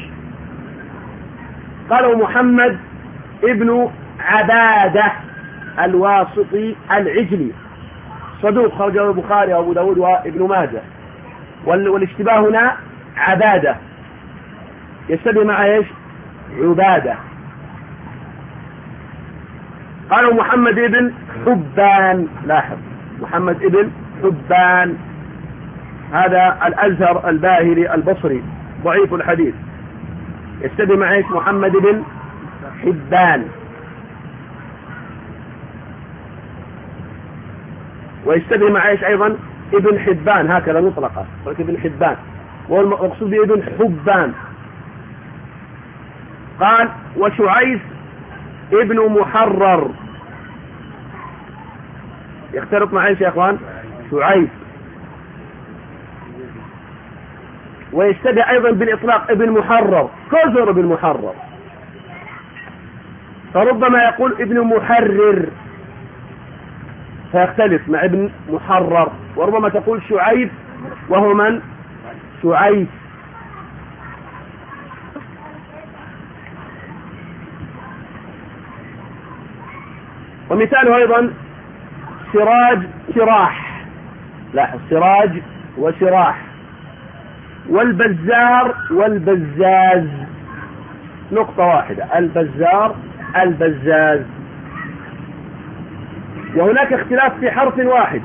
قالوا محمد ابن عبادة الواسطي العجلي، صدوق خرجه البخاري وأبو داود وابن ماجه. والاشتباه هنا عبادة، يشتبه مع إيش؟ عبادة. قالوا محمد ابن حبان، لاحظ محمد ابن حبان، هذا الأزهر الباهلي البصري ضعيف الحديث، يشتبه مع إيش؟ محمد ابن حبان. ويشتبه مع إيش أيضا؟ ابن حبان، هكذا مطلقة ابن حبان، والمقصود بابن حبان. قال: وشعيث ابن محرر، يختلط مع ايش يا اخوان؟ شعيث. ويشتبه ايضا بالاطلاق ابن محرر، كزر ابن محرر. فربما يقول ابن محرر فيختلف مع ابن محرر، وربما تقول شعيب وهو من؟ شعيب. ومثاله أيضا سراج شراح، لاحظ سراج وشراح، والبزار والبزاز، نقطة واحدة، البزار البزاز. وهناك اختلاف في حرف واحد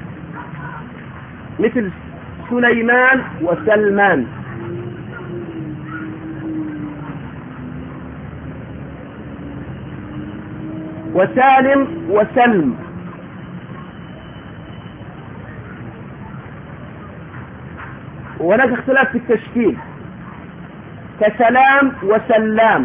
مثل سليمان وسلمان، وسالم وسلم، وهناك اختلاف في التشكيل كسلام وسلام.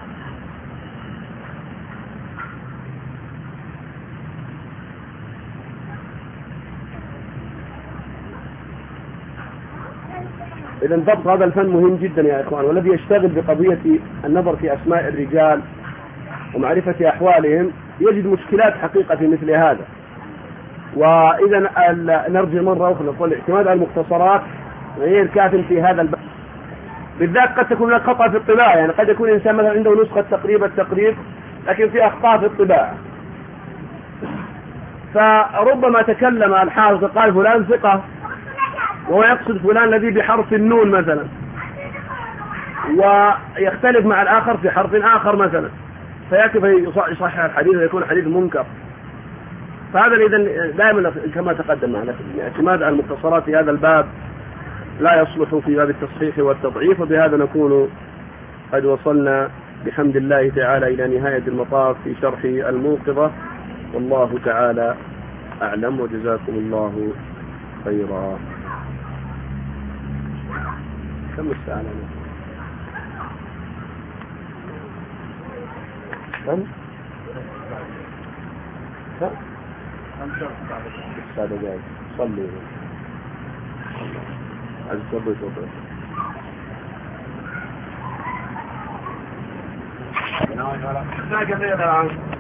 إذا ضبط هذا الفن مهم جدا يا إخوان، والذي يشتغل بقضية النظر في أسماء الرجال ومعرفة أحوالهم يجد مشكلات حقيقة في مثل هذا. وإذا نرجع مرة أخرى نقول الاعتماد على المختصرات غير كاف في هذا الباب بالذات. قد تكون هناك خطأ في الطباعة، يعني قد يكون الإنسان مثلا عنده نسخة تقريب التقريب لكن في أخطاء في الطباعة، فربما تكلم الحافظ قال فلان ثقة وهو يقصد فلان الذي بحرف النون مثلا، ويختلف مع الآخر في حرف آخر مثلا، فيأتي يصحح الحديث ويكون حديث منكر. فهذا إذن دائما كما تقدم معنا اعتماد على المختصرات في هذا الباب لا يصلح في باب التصحيح والتضعيف. وبهذا نكون قد وصلنا بحمد الله تعالى إلى نهاية المطاف في شرح الموقظة، والله تعالى أعلم، وجزاكم الله خيرا. كم الساعة لنا؟ كم؟ كم؟ خمسة دقائق. صلي عز وجل وجل. لا